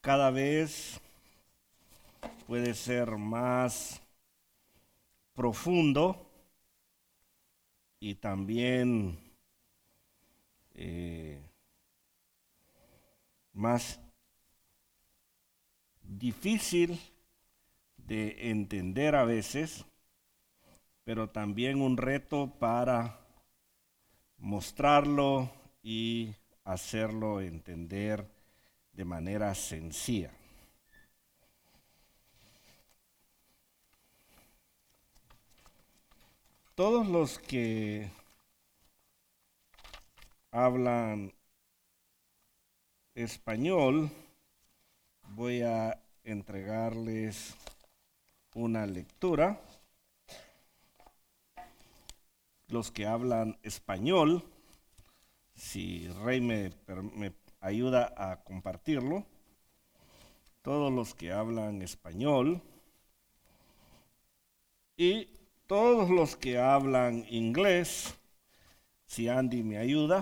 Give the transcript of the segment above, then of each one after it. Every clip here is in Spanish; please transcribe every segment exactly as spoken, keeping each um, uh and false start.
cada vez puede ser más profundo y también eh, más difícil de entender a veces, pero también un reto para mostrarlo y hacerlo entender de manera sencilla. Todos los que hablan español, voy a entregarles una lectura. Los que hablan español, si Rey me, me ayuda a compartirlo, todos los que hablan español y todos los que hablan inglés, si Andy me ayuda,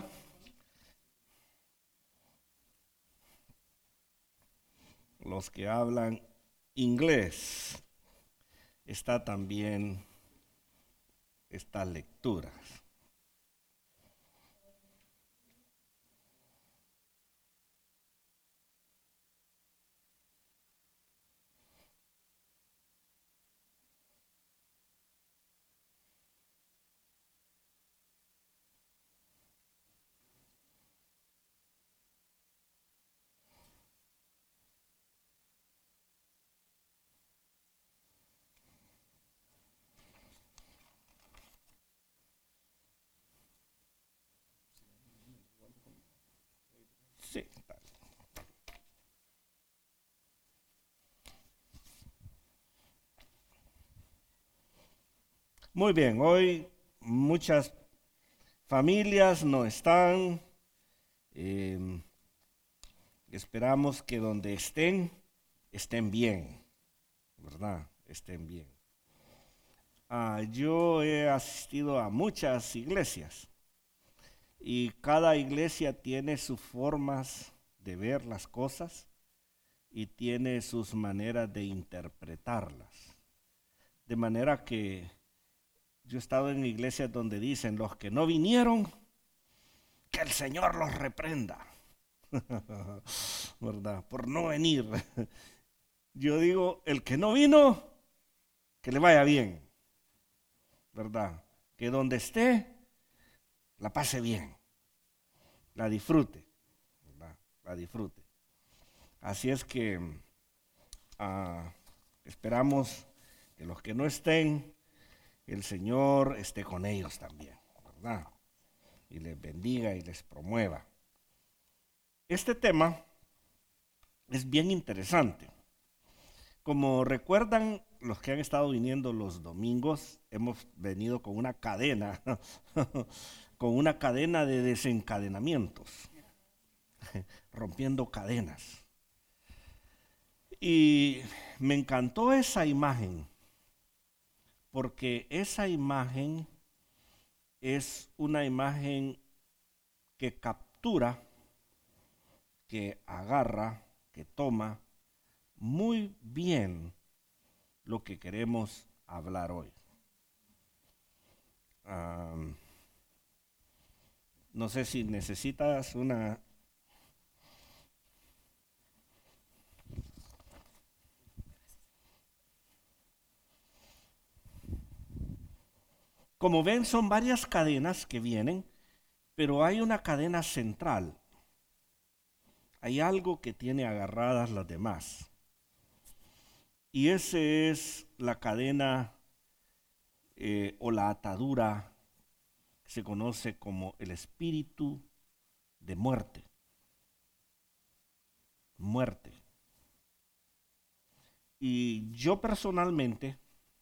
los que hablan inglés, está también estas lecturas. Sí. Muy bien, hoy muchas familias no están. Eh, esperamos que donde estén, estén bien, ¿verdad? Estén bien. Ah, yo he asistido a muchas iglesias y cada iglesia tiene sus formas de ver las cosas y tiene sus maneras de interpretarlas. De manera que yo he estado en iglesias donde dicen, los que no vinieron, que el Señor los reprenda, ¿verdad? Por no venir. Yo digo, el que no vino, que le vaya bien, ¿verdad? Que donde esté, la pase bien, la disfrute, ¿verdad? La disfrute. Así es que uh, esperamos que los que no estén, el Señor esté con ellos también, ¿verdad? Y les bendiga y les promueva. Este tema es bien interesante. Como recuerdan los que han estado viniendo los domingos, hemos venido con una cadena, con una cadena de desencadenamientos, rompiendo cadenas. Y me encantó esa imagen, porque esa imagen es una imagen que captura, que agarra, que toma muy bien lo que queremos hablar hoy. Um, no sé si necesitas una... Como ven, son varias cadenas que vienen, pero hay una cadena central. Hay algo que tiene agarradas las demás. Y esa es la cadena eh, o la atadura que se conoce como el espíritu de muerte. Muerte. Y yo personalmente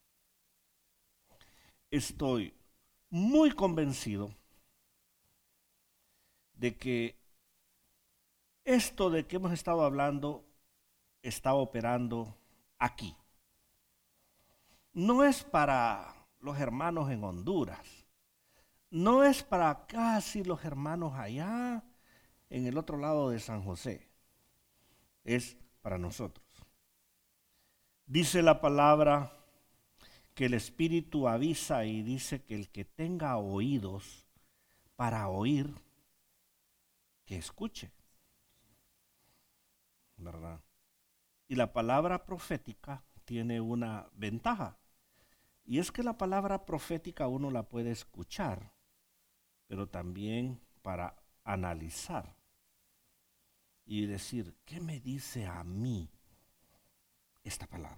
estoy muy convencido de que esto de que hemos estado hablando está operando aquí. No es para los hermanos en Honduras, no es para casi los hermanos allá en el otro lado de San José, es para nosotros. Dice la palabra que el Espíritu avisa y dice que el que tenga oídos para oír, que escuche, ¿verdad? Y la palabra profética tiene una ventaja, y es que la palabra profética uno la puede escuchar, pero también para analizar y decir, ¿qué me dice a mí esta palabra?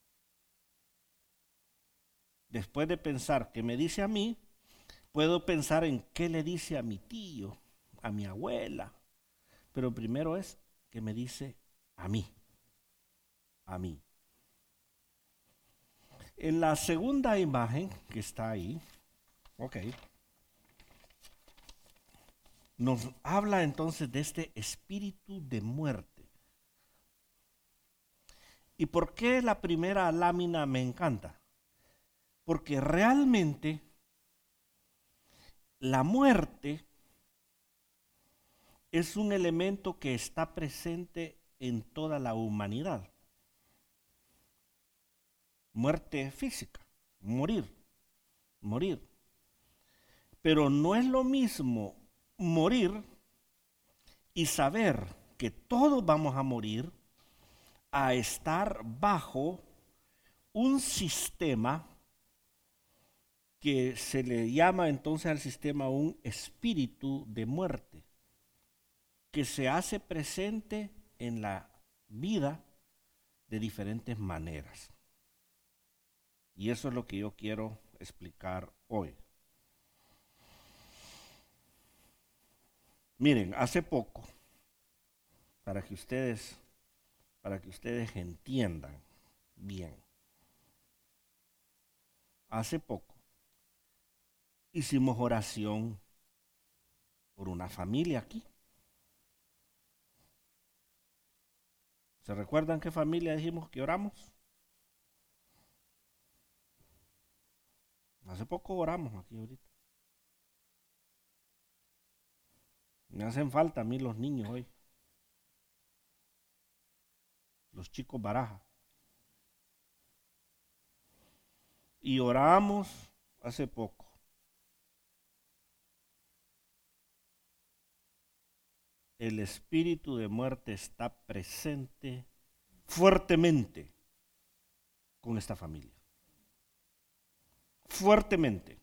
Después de pensar qué me dice a mí, puedo pensar en qué le dice a mi tío, a mi abuela, pero primero es qué me dice a mí, a mí. En la segunda imagen que está ahí, ok, nos habla entonces de este espíritu de muerte. ¿Y por qué la primera lámina me encanta? Porque realmente la muerte es un elemento que está presente en toda la humanidad. Muerte física, morir, morir. Pero no es lo mismo morir y saber que todos vamos a morir a estar bajo un sistema que se le llama entonces al sistema un espíritu de muerte, que se hace presente en la vida de diferentes maneras. Y eso es lo que yo quiero explicar hoy. Miren, hace poco, para que ustedes, para que ustedes entiendan bien, hace poco hicimos oración por una familia aquí. ¿Se recuerdan qué familia dijimos que oramos? Hace poco oramos aquí ahorita. Me hacen falta a mí los niños hoy. Los chicos baraja. Y oramos hace poco. El espíritu de muerte está presente fuertemente con esta familia. Fuertemente.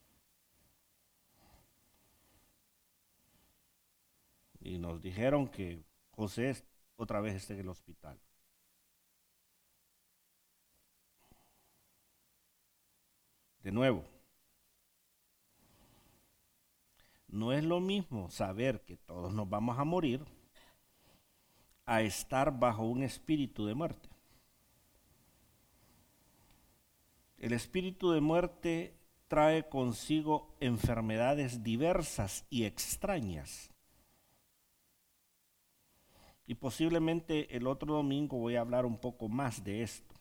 Y nos dijeron que José otra vez está en el hospital. De nuevo, no es lo mismo saber que todos nos vamos a morir a estar bajo un espíritu de muerte. El espíritu de muerte trae consigo enfermedades diversas y extrañas. Y posiblemente el otro domingo voy a hablar un poco más de esto.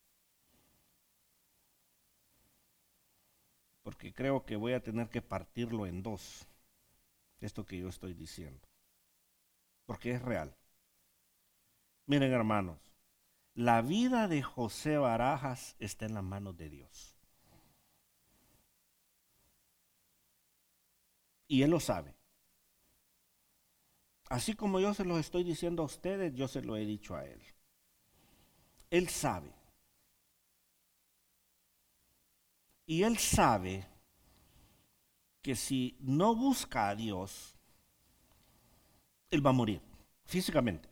Porque creo que voy a tener que partirlo en dos, esto que yo estoy diciendo. Porque es real. Miren, hermanos, la vida de José Barajas está en las manos de Dios. Y Él lo sabe. Así como yo se los estoy diciendo a ustedes, yo se lo he dicho a Él. Él sabe. Y Él sabe que si no busca a Dios, Él va a morir físicamente.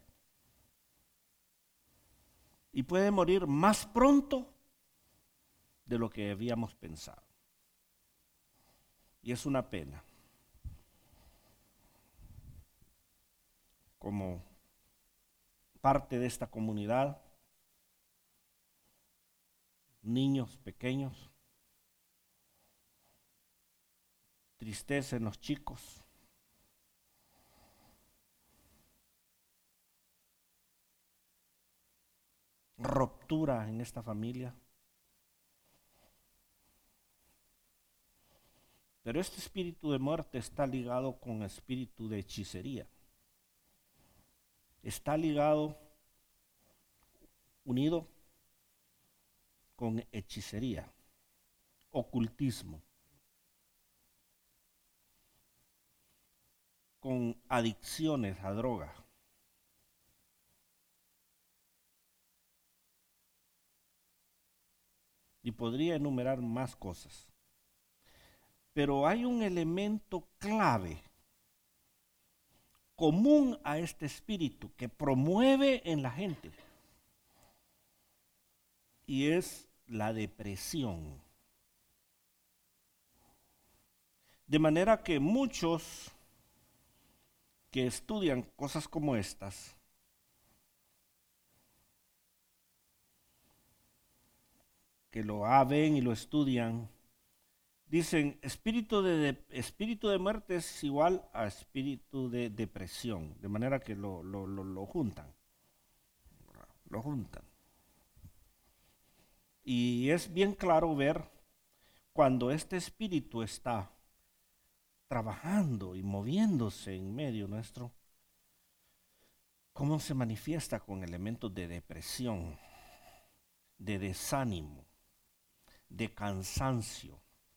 Y puede morir más pronto de lo que habíamos pensado. Y es una pena. Como parte de esta comunidad, niños pequeños, tristeza en los chicos, ruptura en esta familia. Pero este espíritu de muerte está ligado con espíritu de hechicería. Está ligado unido con hechicería, ocultismo, con adicciones a droga. Y podría enumerar más cosas. Pero hay un elemento clave común a este espíritu que promueve en la gente y es la depresión. De manera que muchos que estudian cosas como estas que lo ven y lo estudian, dicen espíritu de, de, espíritu de muerte es igual a espíritu de depresión, de manera que lo, lo, lo, lo juntan, lo juntan. Y es bien claro ver cuando este espíritu está trabajando y moviéndose en medio nuestro, cómo se manifiesta con elementos de depresión, de desánimo, de cansancio.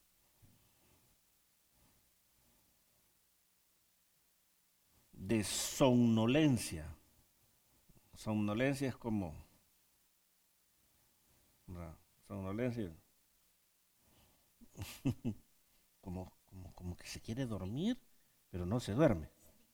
De somnolencia. Somnolencia es como, ¿verdad? Somnolencia, como, como, como que se quiere dormir, pero no se duerme.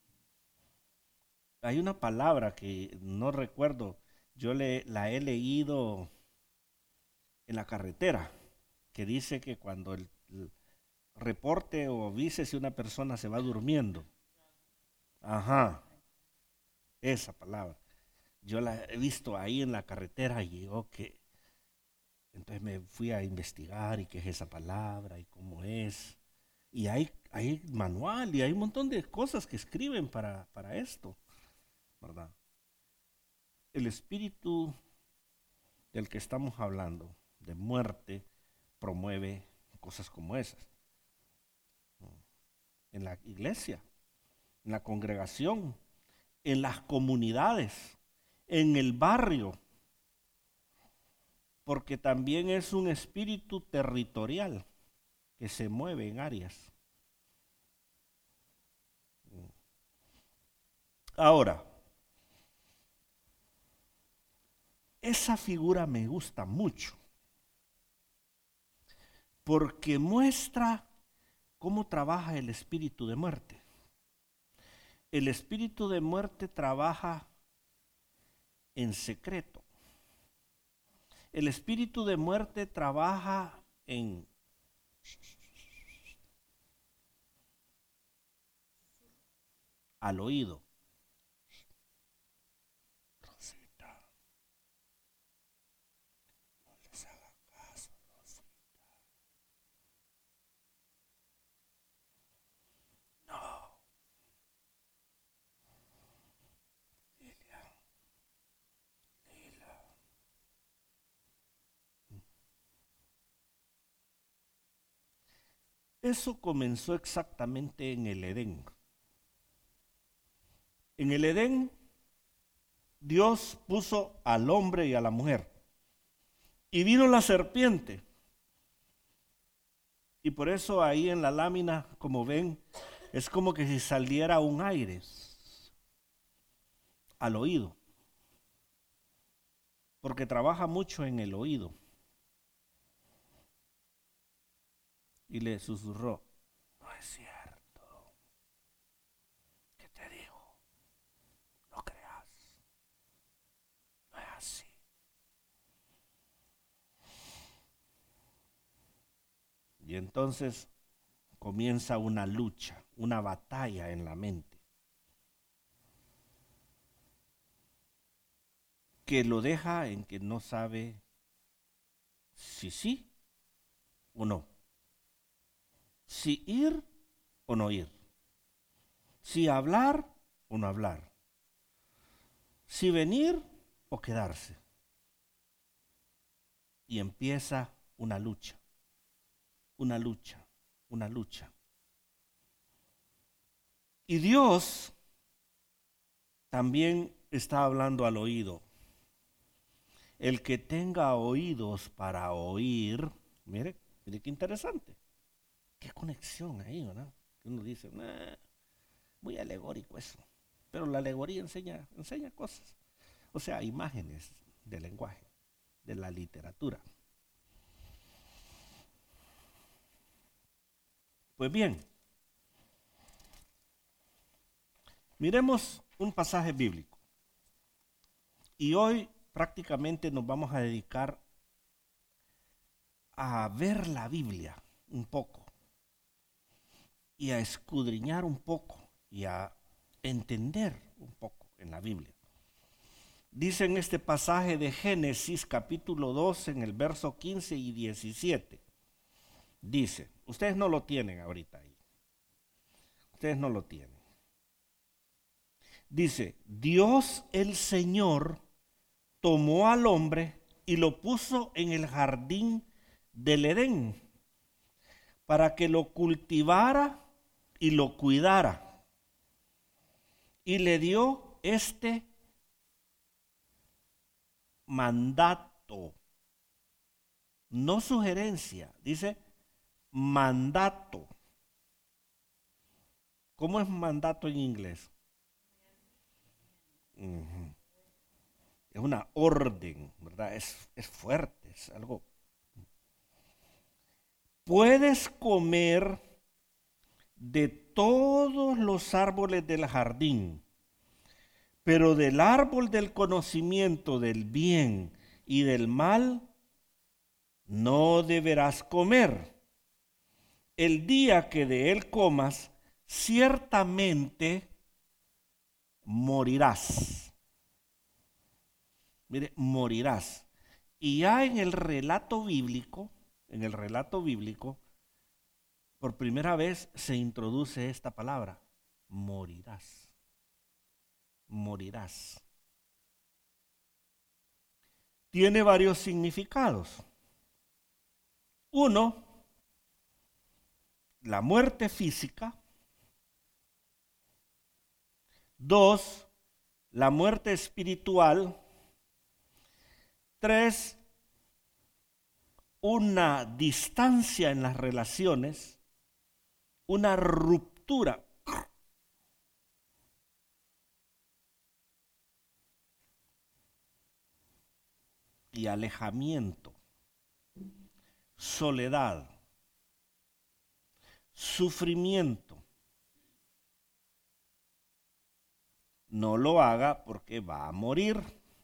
Hay una palabra que no recuerdo, yo le, la he leído en la carretera, que dice que cuando el, el reporte o avise si una persona se va durmiendo. Ajá, esa palabra. Yo la he visto ahí en la carretera y yo que entonces me fui a investigar y qué es esa palabra y cómo es. Y hay, hay manual y hay un montón de cosas que escriben para, para esto, ¿verdad? El espíritu del que estamos hablando, de muerte, promueve cosas como esas. En la iglesia, en la congregación, en las comunidades, en el barrio, porque también es un espíritu territorial que se mueve en áreas. Ahora, esa figura me gusta mucho porque muestra cómo trabaja el espíritu de muerte. El espíritu de muerte trabaja en secreto. El espíritu de muerte trabaja en al oído. Rosita, no les haga caso, Rosita. No. Lilia, Lila. Eso comenzó exactamente en el Edén. En el Edén, Dios puso al hombre y a la mujer. Y vino la serpiente. Y por eso ahí en la lámina, como ven, es como que si saliera un aire al oído. Porque trabaja mucho en el oído. Y le susurró, no es cierto. ¿Qué te digo? No creas. No es así. Y entonces comienza una lucha, una batalla en la mente, que lo deja en que no sabe si sí o no, si ir o no ir, si hablar o no hablar, si venir o quedarse. Y empieza una lucha, una lucha, una lucha. Y Dios también está hablando al oído. El que tenga oídos para oír, mire, mire qué interesante. Qué conexión ahí, ¿verdad? Uno dice, nah, muy alegórico eso. Pero la alegoría enseña, enseña cosas. O sea, imágenes del lenguaje, de la literatura. Pues bien, miremos un pasaje bíblico. Y hoy prácticamente nos vamos a dedicar a ver la Biblia un poco y a escudriñar un poco y a entender un poco en la Biblia. Dice en este pasaje de Génesis capítulo dos en el verso quince y diecisiete. Dice, ustedes no lo tienen ahorita ahí. Ustedes no lo tienen. Dice, Dios el Señor tomó al hombre y lo puso en el jardín del Edén para que lo cultivara y lo cuidara. Y le dio este mandato, no sugerencia, dice mandato. ¿Cómo es mandato en inglés? Uh-huh. Es una orden, ¿verdad? Es, es fuerte, es algo. Puedes comer de todos los árboles del jardín, pero del árbol del conocimiento del bien y del mal no deberás comer. El día que de él comas, ciertamente morirás. Mire, morirás. Y ya en el relato bíblico, en el relato bíblico, por primera vez se introduce esta palabra, morirás. Morirás. Tiene varios significados. Uno, la muerte física. Dos, la muerte espiritual. Tres, una distancia en las relaciones, una ruptura. Y alejamiento, soledad, sufrimiento. No lo haga porque va a morir.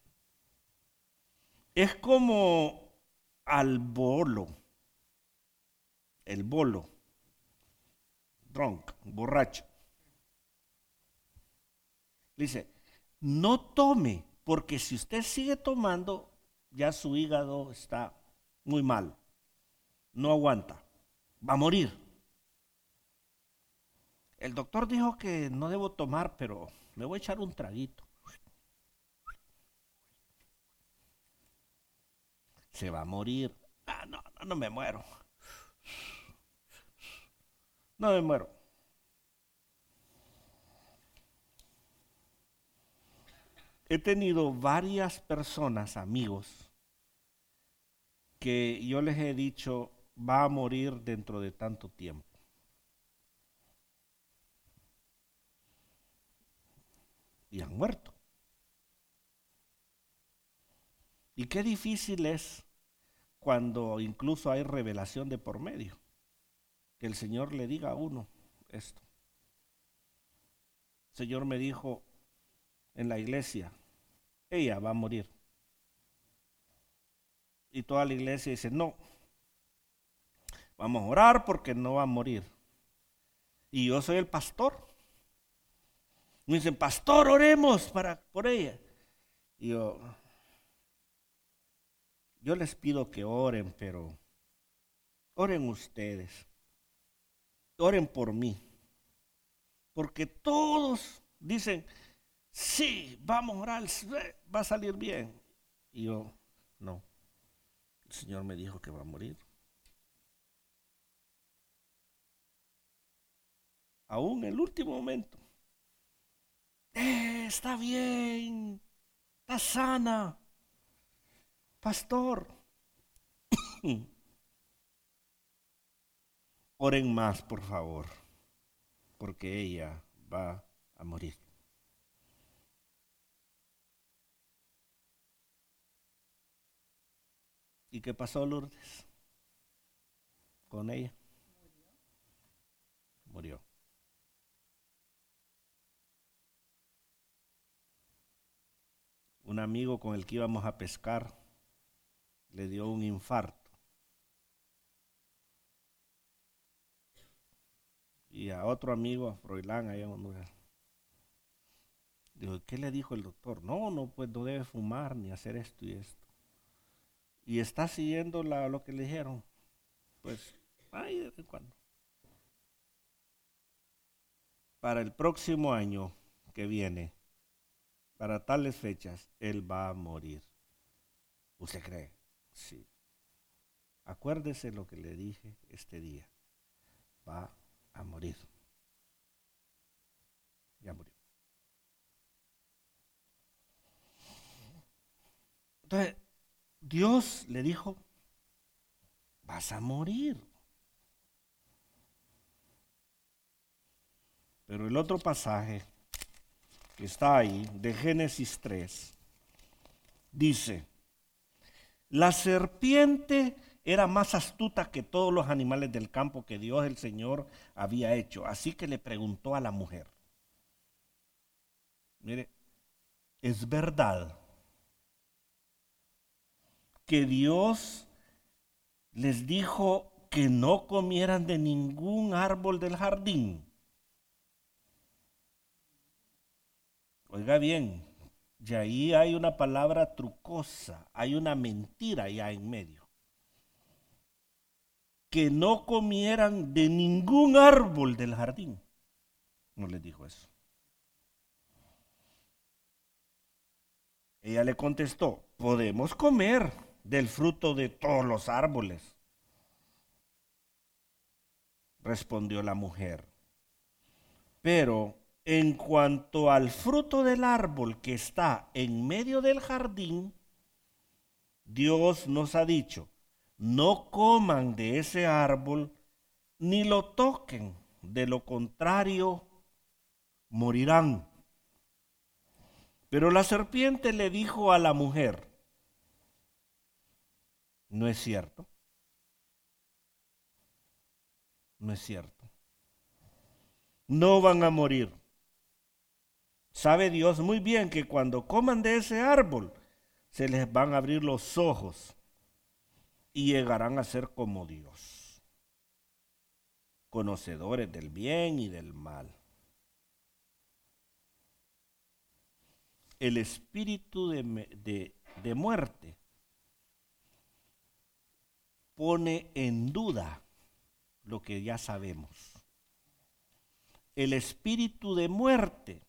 Es como al bolo, el bolo, drunk, borracho. Dice, no tome, porque si usted sigue tomando, ya su hígado está muy mal, no aguanta, va a morir. El doctor dijo que no debo tomar, pero me voy a echar un traguito. Se va a morir. Ah, no, no, no me muero. No me muero. He tenido varias personas, amigos, que yo les he dicho, va a morir dentro de tanto tiempo. Y han muerto. Y qué difícil es cuando incluso hay revelación de por medio. Que el Señor le diga a uno esto. El Señor me dijo en la iglesia, ella va a morir. Y toda la iglesia dice, no, vamos a orar porque no va a morir. Y yo soy el pastor. Me dicen, pastor, oremos para, por ella. Y yo, yo les pido que oren, pero oren ustedes. Oren por mí. Porque todos dicen, sí, vamos a orar, va a salir bien. Y yo, no. El Señor me dijo que va a morir. Aún en el último momento. Eh, está bien, está sana. pastor, oren más, por favor, porque ella va a morir. ¿Y qué pasó, Lourdes? Con ella. Murió. Un amigo con el que íbamos a pescar le dio un infarto. Y a otro amigo, a Froilán, allá en Honduras, dijo, ¿qué le dijo el doctor? No, no, pues no debe fumar ni hacer esto y esto. Y está siguiendo la, lo que le dijeron. Pues, ahí de vez en cuando. Para el próximo año que viene, para tales fechas, él va a morir. ¿Usted cree? Sí. Acuérdese lo que le dije este día. Va a morir. Ya murió. Entonces, Dios le dijo, vas a morir. Pero el otro pasaje que está ahí, de Génesis tres, dice, la serpiente era más astuta que todos los animales del campo que Dios el Señor había hecho. Así que le preguntó a la mujer, mire, ¿es verdad que Dios les dijo que no comieran de ningún árbol del jardín? Oiga bien, y ahí hay una palabra trucosa, hay una mentira ya en medio. Que no comieran de ningún árbol del jardín. No les dijo eso. Ella le contestó, podemos comer del fruto de todos los árboles. Respondió la mujer. Pero en cuanto al fruto del árbol que está en medio del jardín, Dios nos ha dicho, no coman de ese árbol ni lo toquen, de lo contrario morirán. Pero la serpiente le dijo a la mujer, no es cierto, no es cierto, no van a morir. Sabe Dios muy bien que cuando coman de ese árbol, se les van a abrir los ojos y llegarán a ser como Dios, conocedores del bien y del mal. El espíritu de, de, de muerte pone en duda lo que ya sabemos. El espíritu de muerte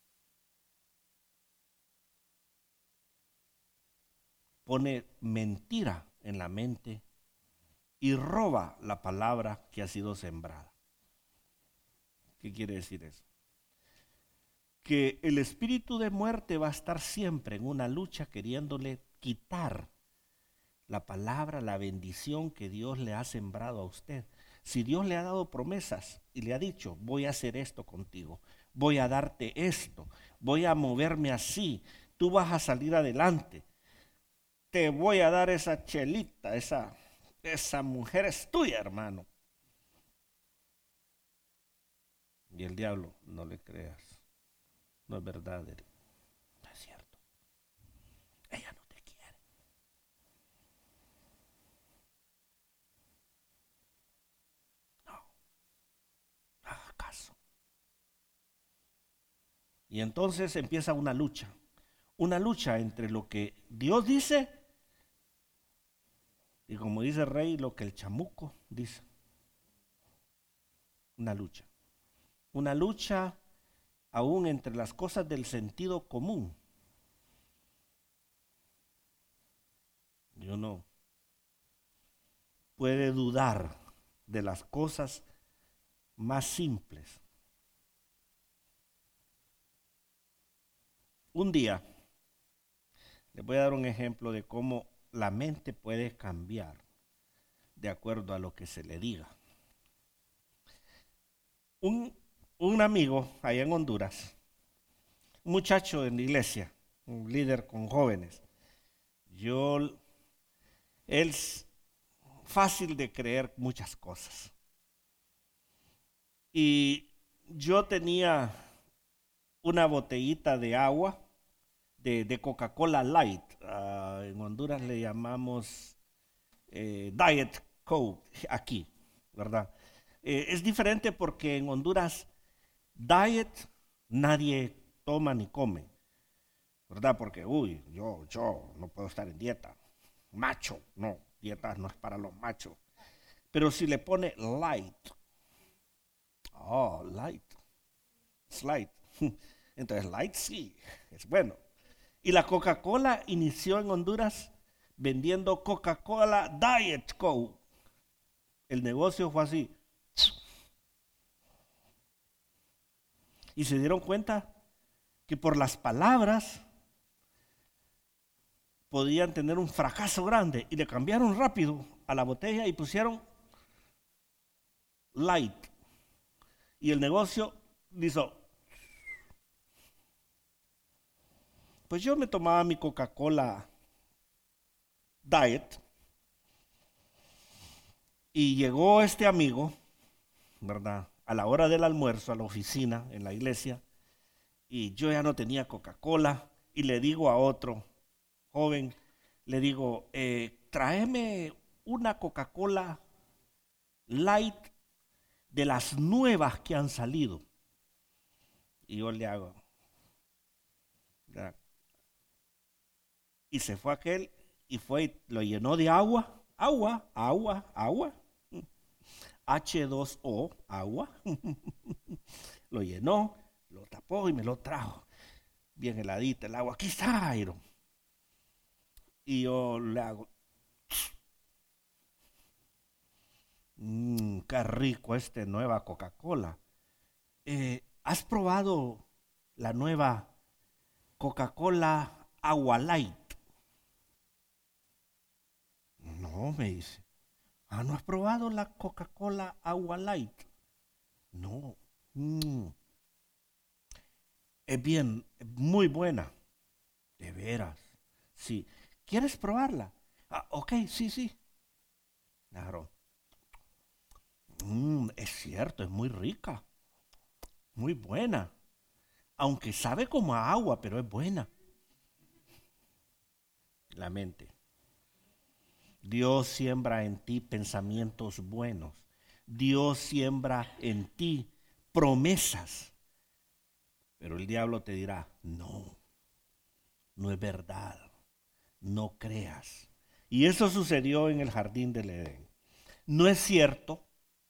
pone mentira en la mente y roba la palabra que ha sido sembrada. ¿Qué quiere decir eso? Que el espíritu de muerte va a estar siempre en una lucha queriéndole quitar la palabra, la bendición que Dios le ha sembrado a usted. Si Dios le ha dado promesas y le ha dicho, voy a hacer esto contigo, voy a darte esto, voy a moverme así, tú vas a salir adelante, te voy a dar esa chelita, esa, esa mujer es tuya, hermano. Y el diablo, no le creas, no es verdad, no es cierto. Ella no te quiere. No, haga caso. Y entonces empieza una lucha, una lucha entre lo que Dios dice y, como dice el rey, lo que el chamuco dice. Una lucha. Una lucha aún entre las cosas del sentido común. Y uno puede dudar de las cosas más simples. Un día, les voy a dar un ejemplo de cómo la mente puede cambiar de acuerdo a lo que se le diga. Un, un amigo allá en Honduras, un muchacho en la iglesia, un líder con jóvenes, yo, él es fácil de creer muchas cosas. Y yo tenía una botellita de agua, de, de Coca-Cola Light. Uh, en Honduras le llamamos eh, Diet Coke aquí, ¿verdad? Eh, es diferente porque en Honduras Diet nadie toma ni come, ¿verdad? Porque, uy, yo, yo no puedo estar en dieta. Macho, no, dieta no es para los machos. Pero si le pone light, oh, light, es light. Entonces, light sí, es bueno. Y la Coca-Cola inició en Honduras vendiendo Coca-Cola Diet Coke. El negocio fue así. Y se dieron cuenta que por las palabras podían tener un fracaso grande y le cambiaron rápido a la botella y pusieron light. Y el negocio hizo. Pues yo me tomaba mi Coca-Cola Diet y llegó este amigo, ¿verdad? A la hora del almuerzo a la oficina en la iglesia y yo ya no tenía Coca-Cola y le digo a otro joven, le digo, eh, tráeme una Coca-Cola Light de las nuevas que han salido. Y yo le hago, ¿verdad? Y se fue aquel y fue y lo llenó de agua, agua, agua, agua, H dos O, agua, lo llenó, lo tapó y me lo trajo, bien heladita el agua, aquí está, Iron. Y yo le hago, mmm, qué rico este nueva Coca-Cola. Eh, ¿Has probado la nueva Coca-Cola Agua Light? No, me dice. Ah, ¿no has probado la Coca-Cola Agua Light? No. Mm, es bien, muy buena. De veras. Sí. ¿Quieres probarla? Ah, ok, sí, sí. Claro. Mm, es cierto, es muy rica. Muy buena. Aunque sabe como a agua, pero es buena. La mente. Dios siembra en ti pensamientos buenos. Dios siembra en ti promesas. Pero el diablo te dirá, no, no es verdad, no creas. Y eso sucedió en el jardín del Edén. No es cierto,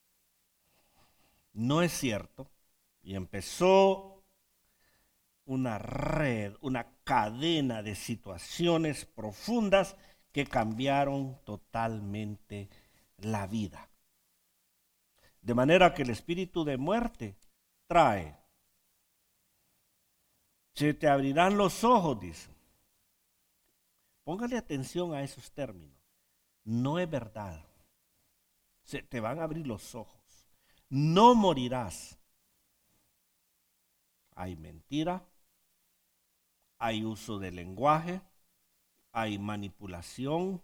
no es cierto. Y empezó una red, una cadena de situaciones profundas que cambiaron totalmente la vida. De manera que el espíritu de muerte trae. Se te abrirán los ojos, dice. Póngale atención a esos términos. No es verdad. Se te van a abrir los ojos. No morirás. Hay mentira, hay uso de lenguaje, hay manipulación,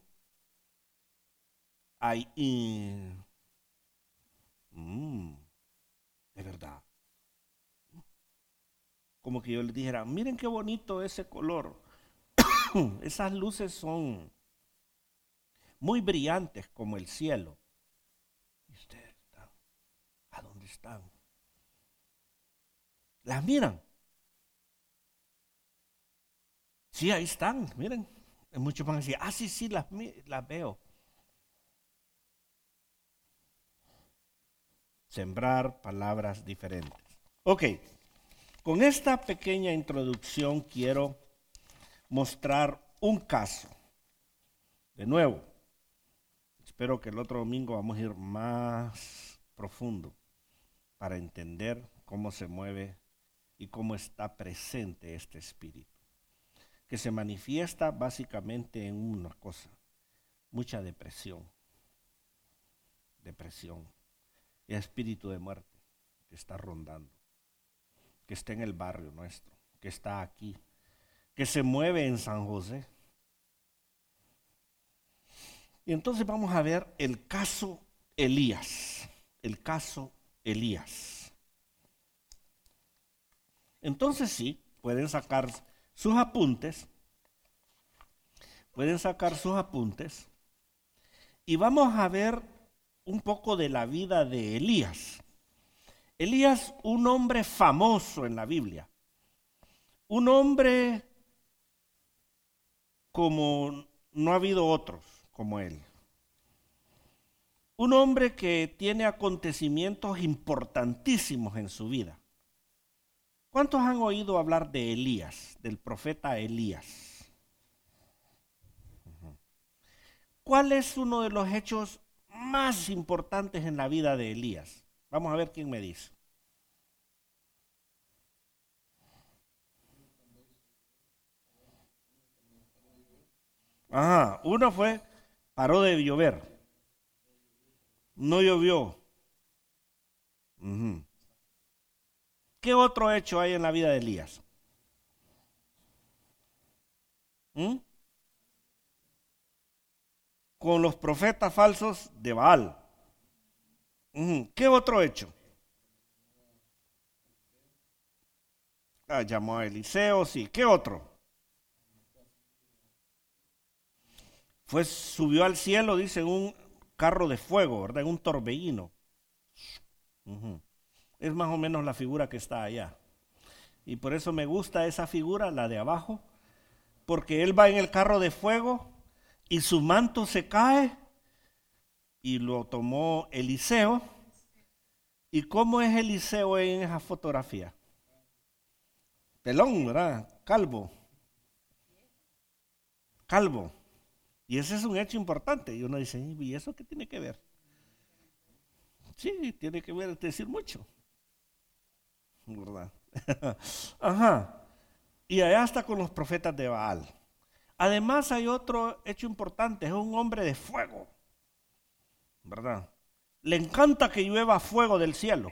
hay... In... Mm, es verdad. Como que yo les dijera, miren qué bonito ese color. Esas luces son muy brillantes como el cielo. ¿Y ustedes están? ¿A dónde están? ¿Las miran? Sí, ahí están, miren. Muchos van a decir, ah, sí, sí, las, las veo. Sembrar palabras diferentes. Ok, con esta pequeña introducción quiero mostrar un caso. De nuevo, espero que el otro domingo vamos a ir más profundo para entender cómo se mueve y cómo está presente este espíritu, que se manifiesta básicamente en una cosa, mucha depresión, depresión, y espíritu de muerte que está rondando, que está en el barrio nuestro, que está aquí, que se mueve en San José. Y entonces vamos a ver el caso Elías, el caso Elías. Entonces sí, pueden sacar sus apuntes, pueden sacar sus apuntes y vamos a ver un poco de la vida de Elías. Elías, un hombre famoso en la Biblia, un hombre como no ha habido otros como él. Un hombre que tiene acontecimientos importantísimos en su vida. ¿Cuántos han oído hablar de Elías, del profeta Elías? ¿Cuál es uno de los hechos más importantes en la vida de Elías? Vamos a ver quién me dice. Ajá, uno fue, paró de llover. No llovió. Uh-huh. ¿Qué otro hecho hay en la vida de Elías? ¿Mm? Con los profetas falsos de Baal. Uh-huh. ¿Qué otro hecho? Ah, llamó a Eliseo, sí. ¿Qué otro? Fue, subió al cielo, dice, en un carro de fuego, ¿verdad? En un torbellino. Uh-huh. Es más o menos la figura que está allá. Y por eso me gusta esa figura, la de abajo, porque él va en el carro de fuego y su manto se cae y lo tomó Eliseo. ¿Y cómo es Eliseo en esa fotografía? Pelón, ¿verdad? Calvo. Calvo. Y ese es un hecho importante. Y uno dice, ¿y eso qué tiene que ver? Sí, tiene que ver, es decir, mucho. ¿Verdad? Ajá. Y allá está con los profetas de Baal. Además hay otro hecho importante, es un hombre de fuego, ¿verdad? Le encanta que llueva fuego del cielo.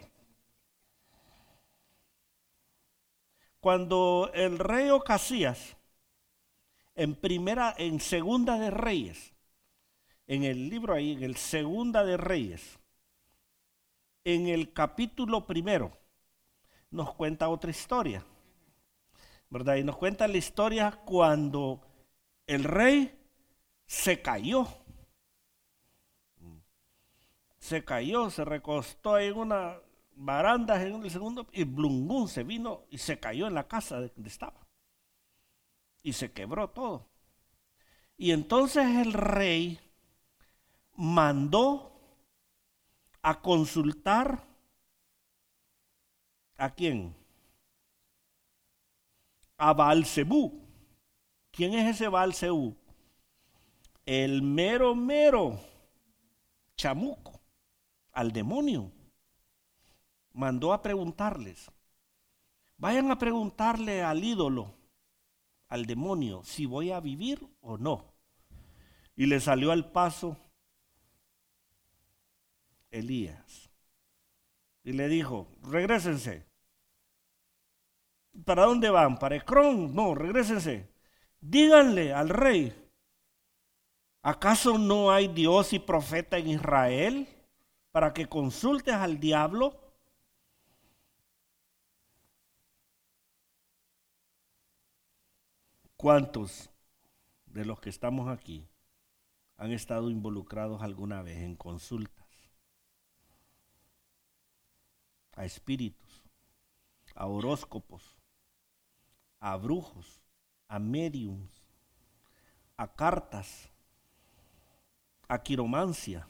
Cuando el rey Ocasías, en primera, en segunda de Reyes, en el libro ahí, en el segunda de Reyes, en el capítulo primero, nos cuenta otra historia, ¿verdad? Y nos cuenta la historia cuando el rey se cayó. Se cayó, se recostó en una baranda en el segundo y blungún se vino y se cayó en la casa donde estaba. Y se quebró todo. Y entonces el rey mandó a consultar ¿a quién? A Baal-Zebú. ¿Quién es ese Baal-Zebú? El mero mero chamuco, al demonio. Mandó a preguntarles, vayan a preguntarle al ídolo, al demonio, si voy a vivir o no. Y le salió al paso Elías. Y le dijo, regrésense. ¿Para dónde van? ¿Para Ecrón? No, regrésense. Díganle al rey, ¿acaso no hay Dios y profeta en Israel para que consultes al diablo? ¿Cuántos de los que estamos aquí han estado involucrados alguna vez en consultas a espíritus, a horóscopos, a brujos, a médiums, a cartas, a quiromancia,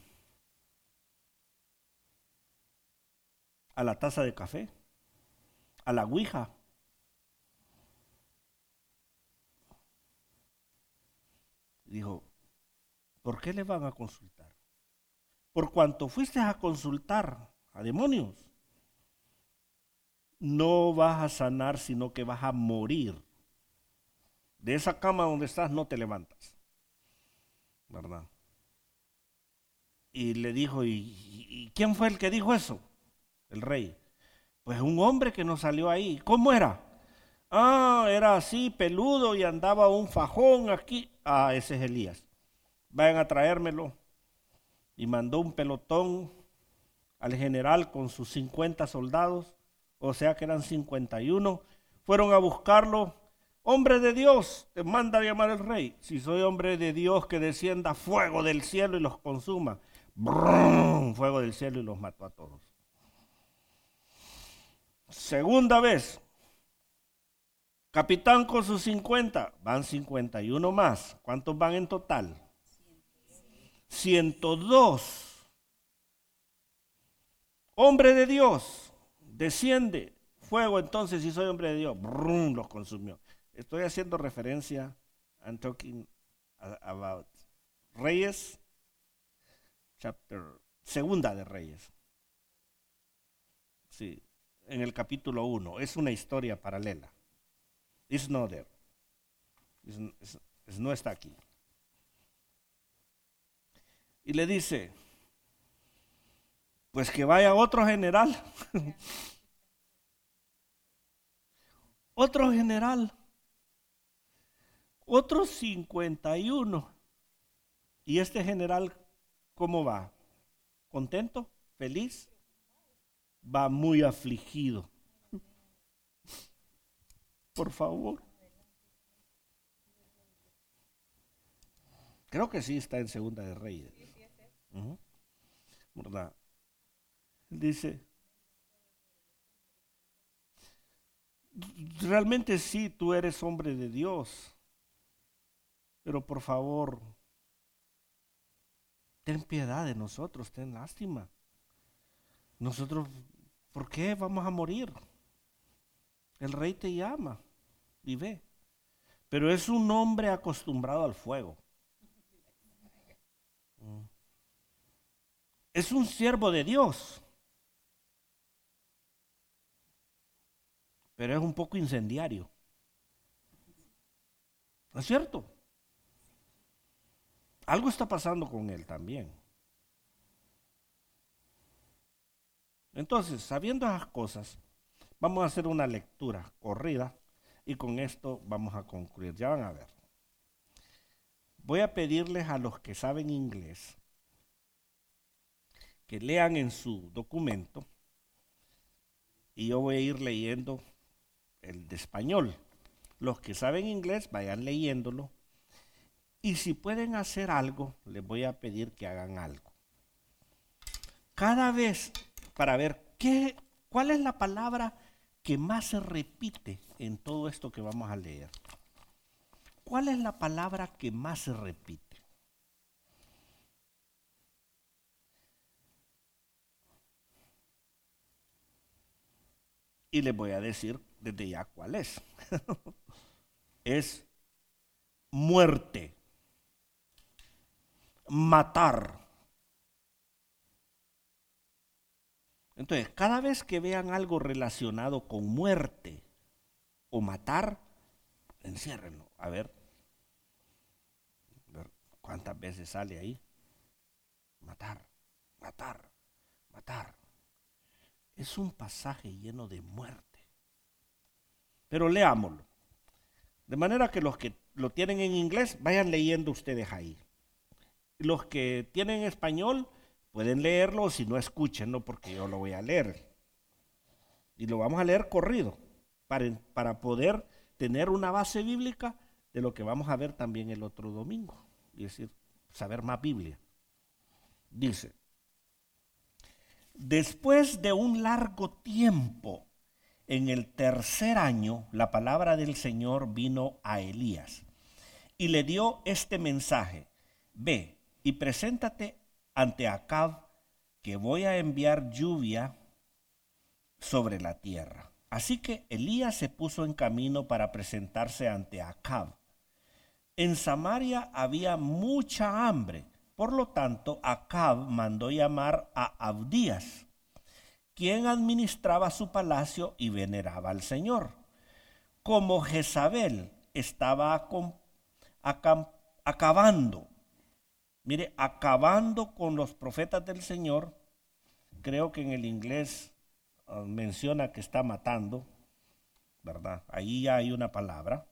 a la taza de café, a la ouija? Dijo, ¿por qué le van a consultar? Por cuanto fuiste a consultar a demonios, no vas a sanar, sino que vas a morir. De esa cama donde estás no te levantas, ¿verdad? Y le dijo, ¿y, y quién fue el que dijo eso? El rey. Pues un hombre que nos salió ahí. ¿Cómo era? Ah, era así, peludo y andaba un fajón aquí. Ah, ese es Elías. Vayan a traérmelo. Y mandó un pelotón al general con sus cincuenta soldados, o sea que eran cincuenta y uno. Fueron a buscarlo. Hombre de Dios, te manda a llamar el rey. Si soy hombre de Dios, que descienda fuego del cielo y los consuma. Brum, fuego del cielo y los mató a todos. Segunda vez, capitán con sus cincuenta, van cincuenta y uno más. ¿Cuántos van en total? ciento dos. Hombre de Dios, desciende fuego. Entonces, si soy hombre de Dios, brum, los consumió. Estoy haciendo referencia, I'm talking about Reyes, chapter, segunda de Reyes. Sí, en el capítulo uno. Es una historia paralela. It's not there. It's, it's, it's, no está aquí. Y le dice, pues que vaya otro general. Otro general. Otros cincuenta y uno. ¿Y este general cómo va? ¿Contento? ¿Feliz? Va muy afligido. Por favor. Creo que sí está en Segunda de Reyes. Uh-huh. ¿Verdad? Dice, realmente sí, tú eres hombre de Dios, pero por favor, ten piedad de nosotros, ten lástima. Nosotros, ¿por qué vamos a morir? El rey te llama y ve, pero es un hombre acostumbrado al fuego. Es un siervo de Dios, pero es un poco incendiario. ¿No es cierto? Algo está pasando con él también. Entonces, sabiendo esas cosas, vamos a hacer una lectura corrida y con esto vamos a concluir. Ya van a ver. Voy a pedirles a los que saben inglés que lean en su documento y yo voy a ir leyendo el de español. Los que saben inglés vayan leyéndolo y si pueden hacer algo, les voy a pedir que hagan algo. Cada vez para ver qué, cuál es la palabra que más se repite en todo esto que vamos a leer. ¿Cuál es la palabra que más se repite? Y les voy a decir desde ya cuál es. Es muerte, matar. Entonces, cada vez que vean algo relacionado con muerte o matar, enciérrenlo. A ver, a ver cuántas veces sale ahí. Matar, matar, matar. Es un pasaje lleno de muerte. Pero leámoslo. De manera que los que lo tienen en inglés, vayan leyendo ustedes ahí. Los que tienen español, pueden leerlo, o si no, escúchenlo, porque yo lo voy a leer. Y lo vamos a leer corrido, para, para poder tener una base bíblica de lo que vamos a ver también el otro domingo. Es decir, saber más Biblia. Dice, después de un largo tiempo, en el tercer año, la palabra del Señor vino a Elías y le dio este mensaje: ve y preséntate ante Acab, que voy a enviar lluvia sobre la tierra. Así que Elías se puso en camino para presentarse ante Acab. En Samaria había mucha hambre, por lo tanto Acab mandó llamar a Abdías, quien administraba su palacio y veneraba al Señor. Como Jezabel estaba acabando Mire, acabando con los profetas del Señor. Creo que en el inglés uh, menciona que está matando, ¿verdad? Ahí ya hay una palabra.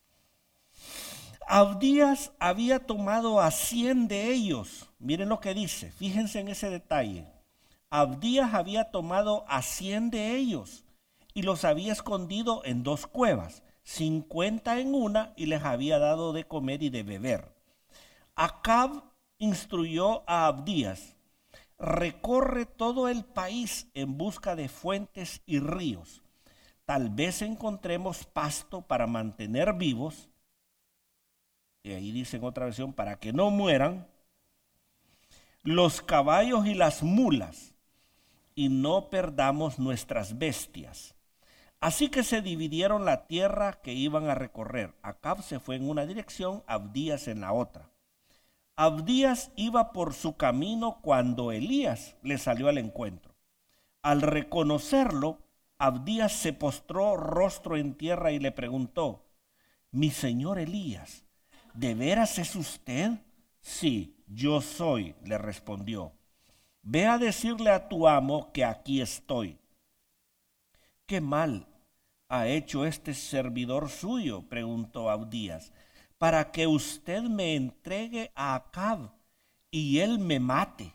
Abdías había tomado a cien de ellos. Miren lo que dice, fíjense en ese detalle. Abdías había tomado a cien de ellos y los había escondido en dos cuevas, cincuenta en una, y les había dado de comer y de beber. Acab instruyó a Abdías: recorre todo el país en busca de fuentes y ríos. Tal vez encontremos pasto para mantener vivos. Y ahí dice en otra versión, para que no mueran los caballos y las mulas, y no perdamos nuestras bestias. Así que se dividieron la tierra que iban a recorrer. Acab se fue en una dirección, Abdías en la otra. Abdías iba por su camino cuando Elías le salió al encuentro. Al reconocerlo, Abdías se postró rostro en tierra y le preguntó: mi señor Elías, ¿de veras es usted? Sí, yo soy, le respondió. Ve a decirle a tu amo que aquí estoy. ¿Qué mal ha hecho este servidor suyo?, preguntó Abdías, para que usted me entregue a Acab y él me mate.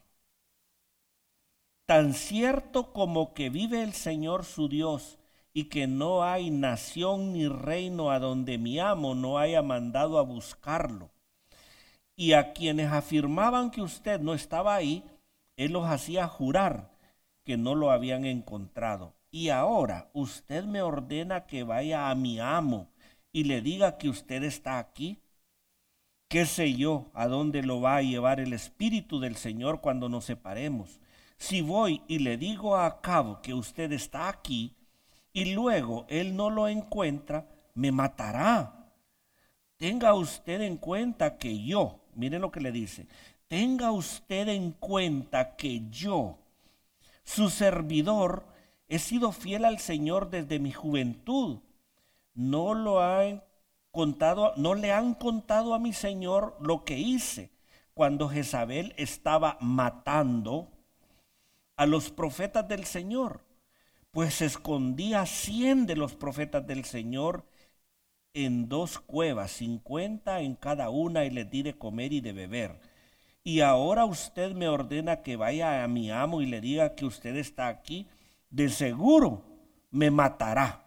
Tan cierto como que vive el Señor su Dios, y que no hay nación ni reino a donde mi amo no haya mandado a buscarlo. Y a quienes afirmaban que usted no estaba ahí, él los hacía jurar que no lo habían encontrado. Y ahora usted me ordena que vaya a mi amo y le diga que usted está aquí. ¿Qué sé yo a dónde lo va a llevar el Espíritu del Señor cuando nos separemos? Si voy y le digo a Acab que usted está aquí y luego él no lo encuentra, me matará. Tenga usted en cuenta que yo, miren lo que le dice, tenga usted en cuenta que yo, su servidor, he sido fiel al Señor desde mi juventud. No lo han contado, no le han contado a mi Señor lo que hice cuando Jezabel estaba matando a los profetas del Señor, pues escondí a cien de los profetas del Señor en dos cuevas, cincuenta en cada una, y les di de comer y de beber. Y ahora usted me ordena que vaya a mi amo y le diga que usted está aquí. De seguro me matará.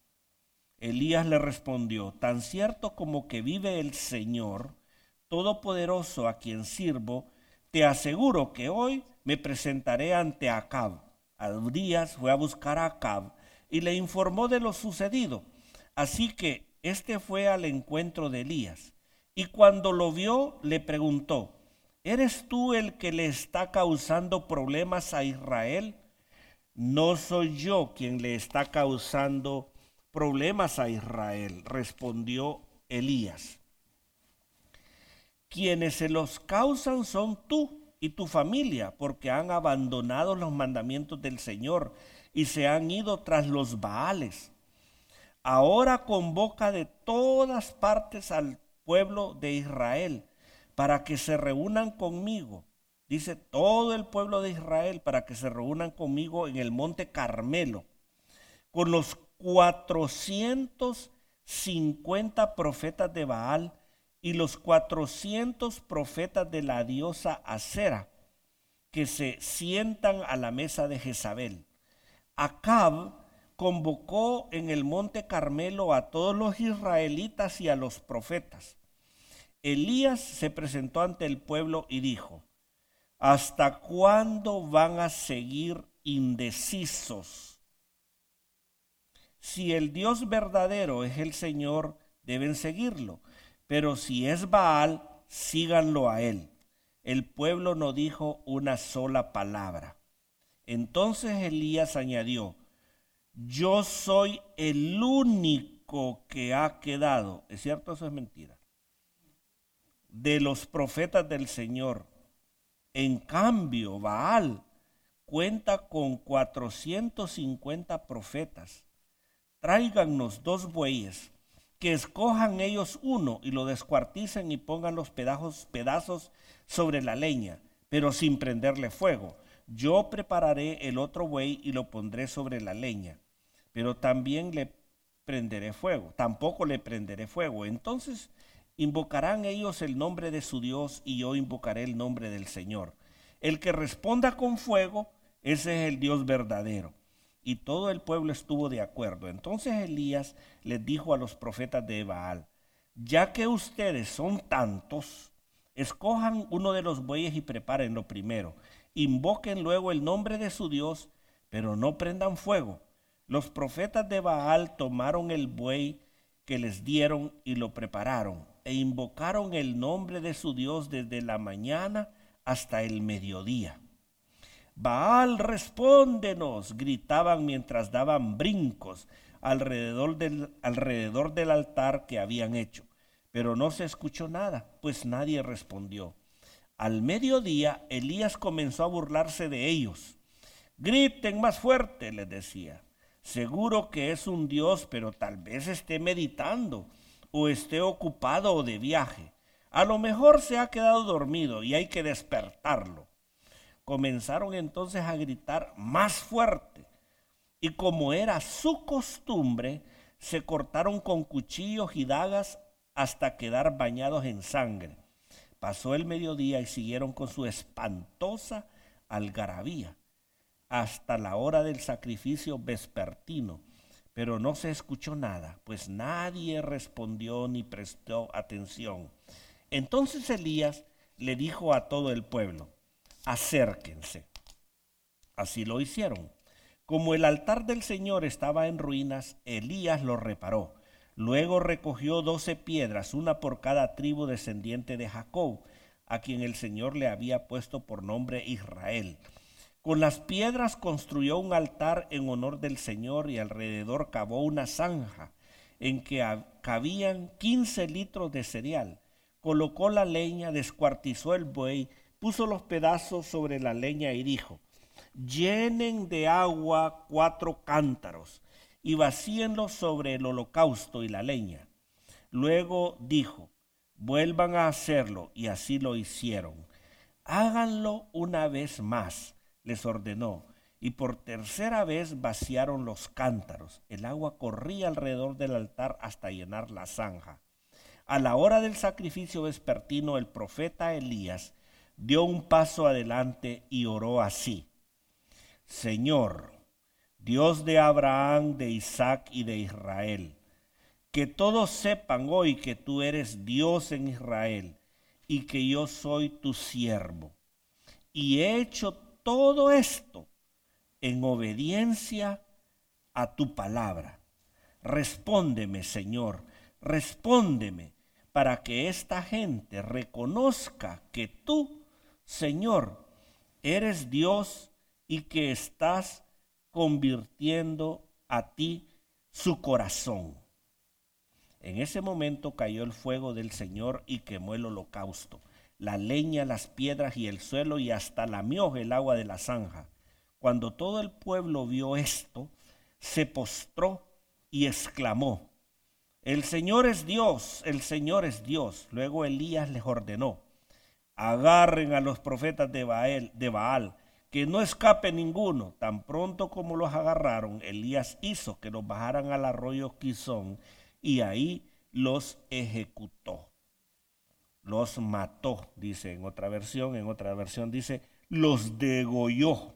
Elías le respondió: tan cierto como que vive el Señor Todopoderoso, a quien sirvo, te aseguro que hoy me presentaré ante Acab. Abdías fue a buscar a Acab y le informó de lo sucedido. Así que éste fue al encuentro de Elías, y cuando lo vio le preguntó: ¿eres tú el que le está causando problemas a Israel? No soy yo quien le está causando problemas a Israel, respondió Elías. Quienes se los causan son tú y tu familia, porque han abandonado los mandamientos del Señor y se han ido tras los Baales. Ahora convoca de todas partes al pueblo de Israel para que se reúnan conmigo. Dice todo el pueblo de Israel para que se reúnan conmigo en el monte Carmelo, con los cuatrocientos cincuenta profetas de Baal y los cuatrocientos profetas de la diosa Acera, que se sientan a la mesa de Jezabel. Acab convocó en el monte Carmelo a todos los israelitas y a los profetas. Elías se presentó ante el pueblo y dijo: ¿hasta cuándo van a seguir indecisos? Si el Dios verdadero es el Señor, deben seguirlo, pero si es Baal, síganlo a él. El pueblo no dijo una sola palabra. Entonces Elías añadió: yo soy el único que ha quedado. ¿Es cierto? Eso es mentira. De los profetas del Señor. En cambio, Baal cuenta con cuatrocientos cincuenta profetas. Tráigannos dos bueyes que escojan ellos uno y lo descuarticen y pongan los pedazos, pedazos sobre la leña, pero sin prenderle fuego. Yo prepararé el otro buey y lo pondré sobre la leña, pero también le prenderé fuego, tampoco le prenderé fuego. Entonces invocarán ellos el nombre de su Dios y yo invocaré el nombre del Señor. El que responda con fuego, ese es el Dios verdadero. Y todo el pueblo estuvo de acuerdo. Entonces Elías les dijo a los profetas de Baal: ya que ustedes son tantos, escojan uno de los bueyes y prepárenlo primero. Invoquen luego el nombre de su Dios, pero no prendan fuego. Los profetas de Baal tomaron el buey que les dieron y lo prepararon, e invocaron el nombre de su Dios desde la mañana hasta el mediodía. Baal, respóndenos, gritaban mientras daban brincos alrededor del, alrededor del altar que habían hecho. Pero no se escuchó nada, pues nadie respondió. Al mediodía, Elías comenzó a burlarse de ellos. Griten más fuerte, les decía. Seguro que es un Dios, pero tal vez esté meditando o esté ocupado o de viaje. A lo mejor se ha quedado dormido y hay que despertarlo. Comenzaron entonces a gritar más fuerte y, como era su costumbre, se cortaron con cuchillos y dagas hasta quedar bañados en sangre. Pasó el mediodía y siguieron con su espantosa algarabía hasta la hora del sacrificio vespertino, pero no se escuchó nada, pues nadie respondió ni prestó atención. Entonces Elías le dijo a todo el pueblo: acérquense. Así lo hicieron. Como el altar del Señor estaba en ruinas, Elías lo reparó. Luego recogió doce piedras, una por cada tribu descendiente de Jacob, a quien el Señor le había puesto por nombre Israel. Con las piedras construyó un altar en honor del Señor y alrededor cavó una zanja en que cabían quince litros de cereal. Colocó la leña, descuartizó el buey, puso los pedazos sobre la leña y dijo: llenen de agua cuatro cántaros y vacíenlos sobre el holocausto y la leña. Luego dijo: vuelvan a hacerlo, y así lo hicieron. Háganlo una vez más, les ordenó, y por tercera vez vaciaron los cántaros. El agua corría alrededor del altar hasta llenar la zanja. A la hora del sacrificio vespertino, el profeta Elías dio un paso adelante y oró así: Señor, Dios de Abraham, de Isaac y de Israel, que todos sepan hoy que tú eres Dios en Israel y que yo soy tu siervo. Y he hecho todo esto en obediencia a tu palabra. Respóndeme, Señor, respóndeme, para que esta gente reconozca que tú, Señor, eres Dios y que estás convirtiendo a ti su corazón. En ese momento cayó el fuego del Señor y quemó el holocausto, la leña, las piedras y el suelo, y hasta lamió el agua de la zanja. Cuando todo el pueblo vio esto, se postró y exclamó: el Señor es Dios, el Señor es Dios. Luego Elías les ordenó: agarren a los profetas de Baal, de Baal, que no escape ninguno. Tan pronto como los agarraron, Elías hizo que los bajaran al arroyo Quizón y ahí los ejecutó. Los mató, dice en otra versión, en otra versión dice, los degolló.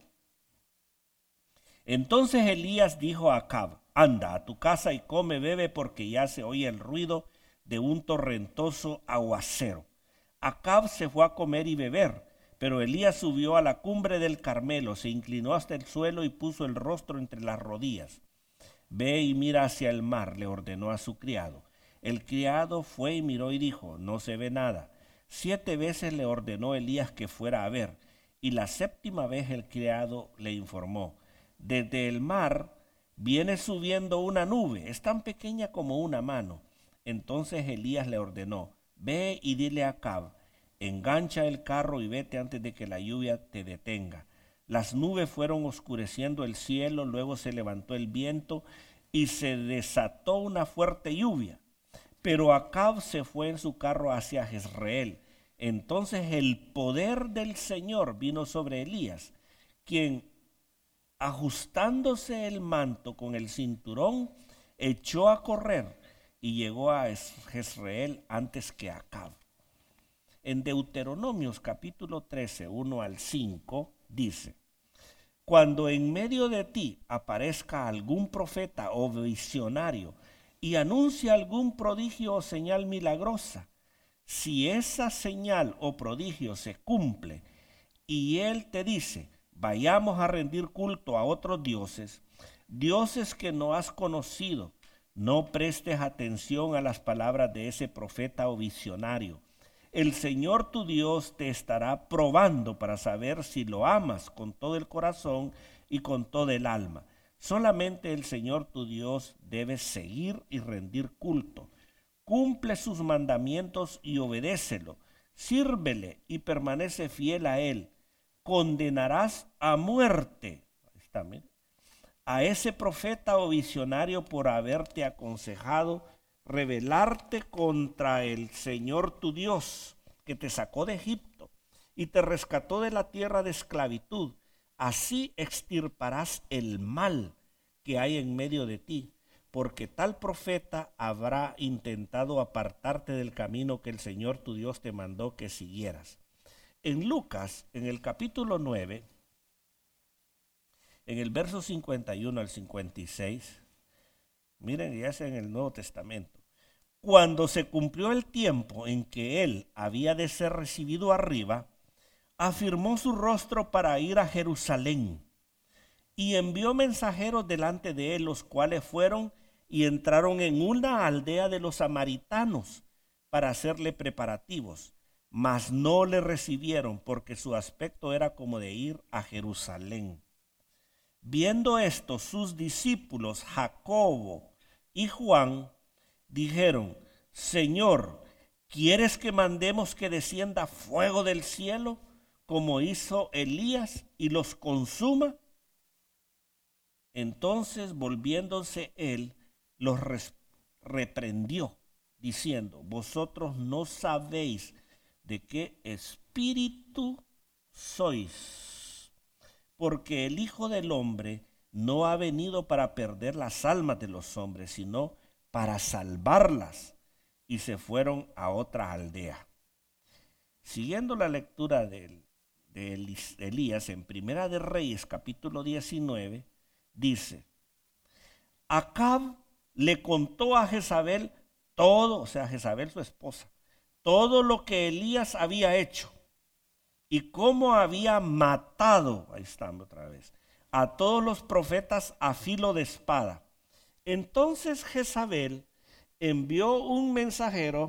Entonces Elías dijo a Acab: anda a tu casa y come, bebe, porque ya se oye el ruido de un torrentoso aguacero. Acab se fue a comer y beber, pero Elías subió a la cumbre del Carmelo, se inclinó hasta el suelo y puso el rostro entre las rodillas. Ve y mira hacia el mar, le ordenó a su criado. El criado fue y miró y dijo: no se ve nada. Siete veces le ordenó Elías que fuera a ver, y la séptima vez el criado le informó: desde el mar viene subiendo una nube, es tan pequeña como una mano. Entonces Elías le ordenó: ve y dile a Acab: engancha el carro y vete antes de que la lluvia te detenga. Las nubes fueron oscureciendo el cielo, luego se levantó el viento y se desató una fuerte lluvia. Pero Acab se fue en su carro hacia Jezreel. Entonces el poder del Señor vino sobre Elías, quien, ajustándose el manto con el cinturón, echó a correr y llegó a Jezreel antes que Acab. En Deuteronomios capítulo trece, uno al cinco, dice: cuando en medio de ti aparezca algún profeta o visionario y anuncie algún prodigio o señal milagrosa, si esa señal o prodigio se cumple y él te dice: vayamos a rendir culto a otros dioses, dioses que no has conocido, no prestes atención a las palabras de ese profeta o visionario. El Señor tu Dios te estará probando para saber si lo amas con todo el corazón y con todo el alma. Solamente el Señor tu Dios debes seguir y rendir culto. Cumple sus mandamientos y obedécelo. Sírvele y permanece fiel a él. Condenarás a muerte está, a ese profeta o visionario por haberte aconsejado rebelarte contra el Señor tu Dios, que te sacó de Egipto y te rescató de la tierra de esclavitud. Así extirparás el mal que hay en medio de ti, porque tal profeta habrá intentado apartarte del camino que el Señor tu Dios te mandó que siguieras. En Lucas, en el capítulo nueve, en el verso cincuenta y uno al cincuenta y seis, miren, ya es en el Nuevo Testamento. Cuando se cumplió el tiempo en que él había de ser recibido arriba, afirmó su rostro para ir a Jerusalén y envió mensajeros delante de él, los cuales fueron y entraron en una aldea de los samaritanos para hacerle preparativos, mas no le recibieron porque su aspecto era como de ir a Jerusalén. Viendo esto, sus discípulos Jacobo y Juan dijeron: Señor, ¿quieres que mandemos que descienda fuego del cielo, como hizo Elías, y los consuma? Entonces, volviéndose él, los reprendió, diciendo: vosotros no sabéis de qué espíritu sois, porque el Hijo del Hombre no ha venido para perder las almas de los hombres, sino para salvarlas. Y se fueron a otra aldea. Siguiendo la lectura de, de Elías en Primera de Reyes, capítulo diecinueve, dice: Acab le contó a Jezabel todo, o sea, Jezabel su esposa, todo lo que Elías había hecho y cómo había matado, ahí están otra vez, a todos los profetas a filo de espada. Entonces Jezabel envió un mensajero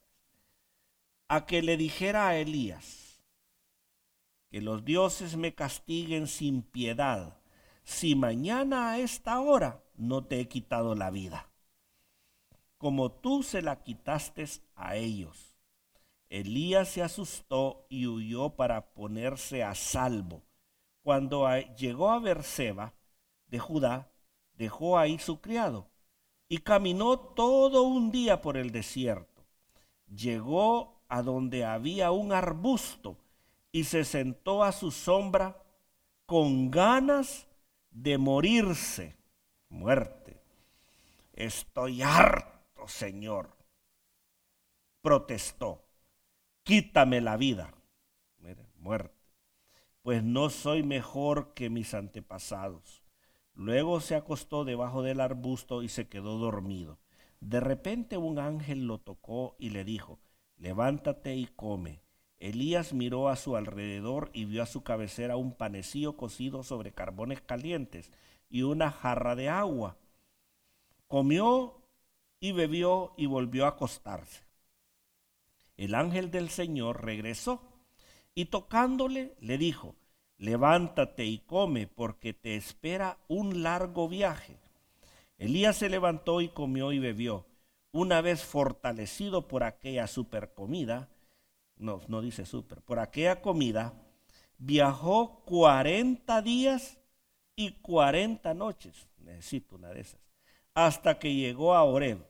a que le dijera a Elías: que los dioses me castiguen sin piedad, si mañana a esta hora no te he quitado la vida, como tú se la quitaste a ellos. Elías se asustó y huyó para ponerse a salvo. Cuando llegó a Berseba de Judá, dejó ahí su criado y caminó todo un día por el desierto. Llegó a donde había un arbusto y se sentó a su sombra con ganas de morirse. Muerte. Estoy harto, Señor, protestó. Quítame la vida. Mire, muerte. Pues no soy mejor que mis antepasados. Luego se acostó debajo del arbusto y se quedó dormido. De repente un ángel lo tocó y le dijo: levántate y come. Elías miró a su alrededor y vio a su cabecera un panecillo cocido sobre carbones calientes y una jarra de agua. Comió y bebió y volvió a acostarse. El ángel del Señor regresó y tocándole le dijo: levántate y come, porque te espera un largo viaje. Elías se levantó y comió y bebió. Una vez fortalecido por aquella super comida, no, no dice super, por aquella comida, viajó cuarenta días y cuarenta noches, necesito una de esas, hasta que llegó a Horeb.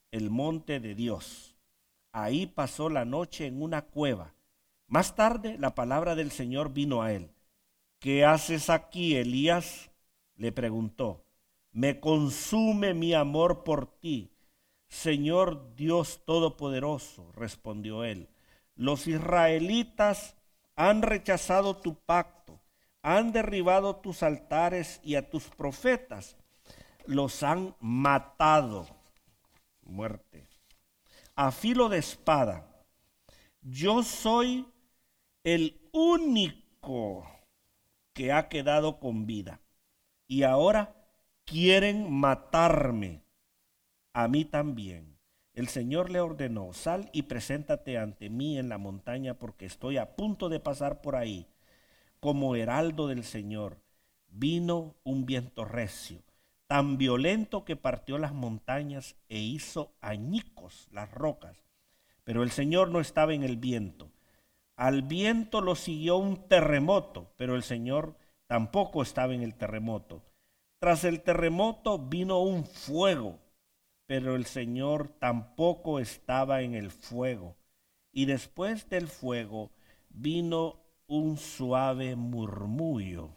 el monte de Dios. Ahí pasó la noche en una cueva. Más tarde la palabra del Señor vino a él. ¿Qué haces aquí, Elías?, le preguntó. Me consume mi amor por ti, Señor Dios Todopoderoso, respondió él. Los israelitas han rechazado tu pacto, han derribado tus altares y a tus profetas los han matado. Muerte. A filo de espada. Yo soy el único que ha quedado con vida. Y ahora quieren matarme a mí también. El Señor le ordenó, sal y preséntate ante mí en la montaña, porque estoy a punto de pasar por ahí. Como heraldo del Señor, vino un viento recio, tan violento que partió las montañas e hizo añicos las rocas. Pero el Señor no estaba en el viento. Al viento lo siguió un terremoto, pero el Señor tampoco estaba en el terremoto. Tras el terremoto vino un fuego, pero el Señor tampoco estaba en el fuego. Y después del fuego vino un suave murmullo,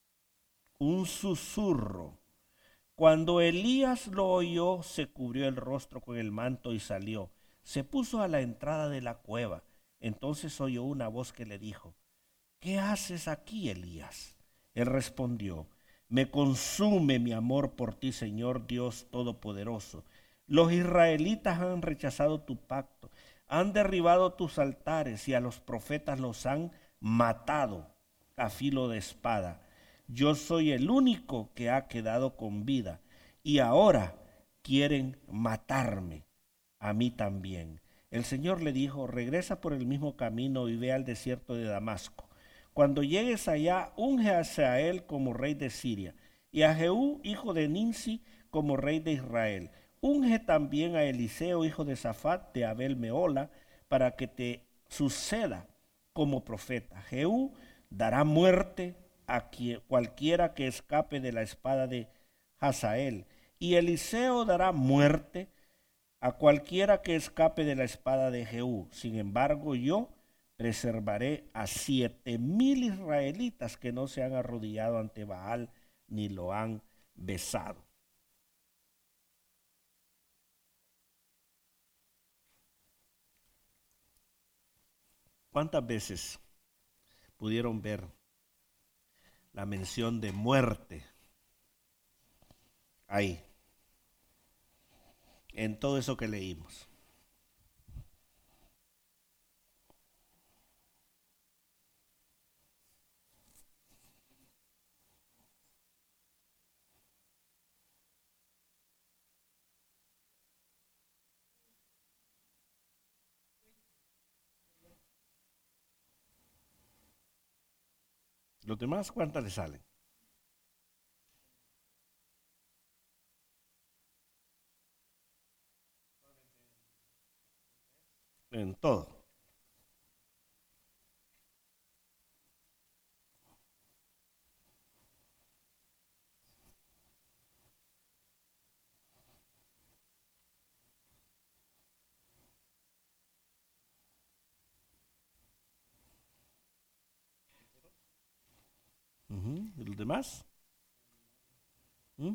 un susurro. Cuando Elías lo oyó, se cubrió el rostro con el manto y salió. Se puso a la entrada de la cueva. Entonces oyó una voz que le dijo, ¿qué haces aquí, Elías? Él respondió, me consume mi amor por ti, Señor Dios Todopoderoso. Los israelitas han rechazado tu pacto, han derribado tus altares y a los profetas los han matado a filo de espada. Yo soy el único que ha quedado con vida y ahora quieren matarme a mí también. El Señor le dijo, regresa por el mismo camino y ve al desierto de Damasco. Cuando llegues allá, unge a Hazael como rey de Siria y a Jehú, hijo de Nimsi, como rey de Israel. Unge también a Eliseo, hijo de Safat, de Abel Meola, para que te suceda como profeta. Jehú dará muerte a quien, cualquiera que escape de la espada de Hazael, y Eliseo dará muerte a cualquiera que escape de la espada de Jehú. Sin embargo, yo preservaré a siete mil israelitas que no se han arrodillado ante Baal ni lo han besado. ¿Cuántas veces pudieron ver la mención de muerte ahí, en todo eso que leímos? ¿Los demás cuántas le salen? En todo. Uh-huh. ¿Y los demás? ¿Mm?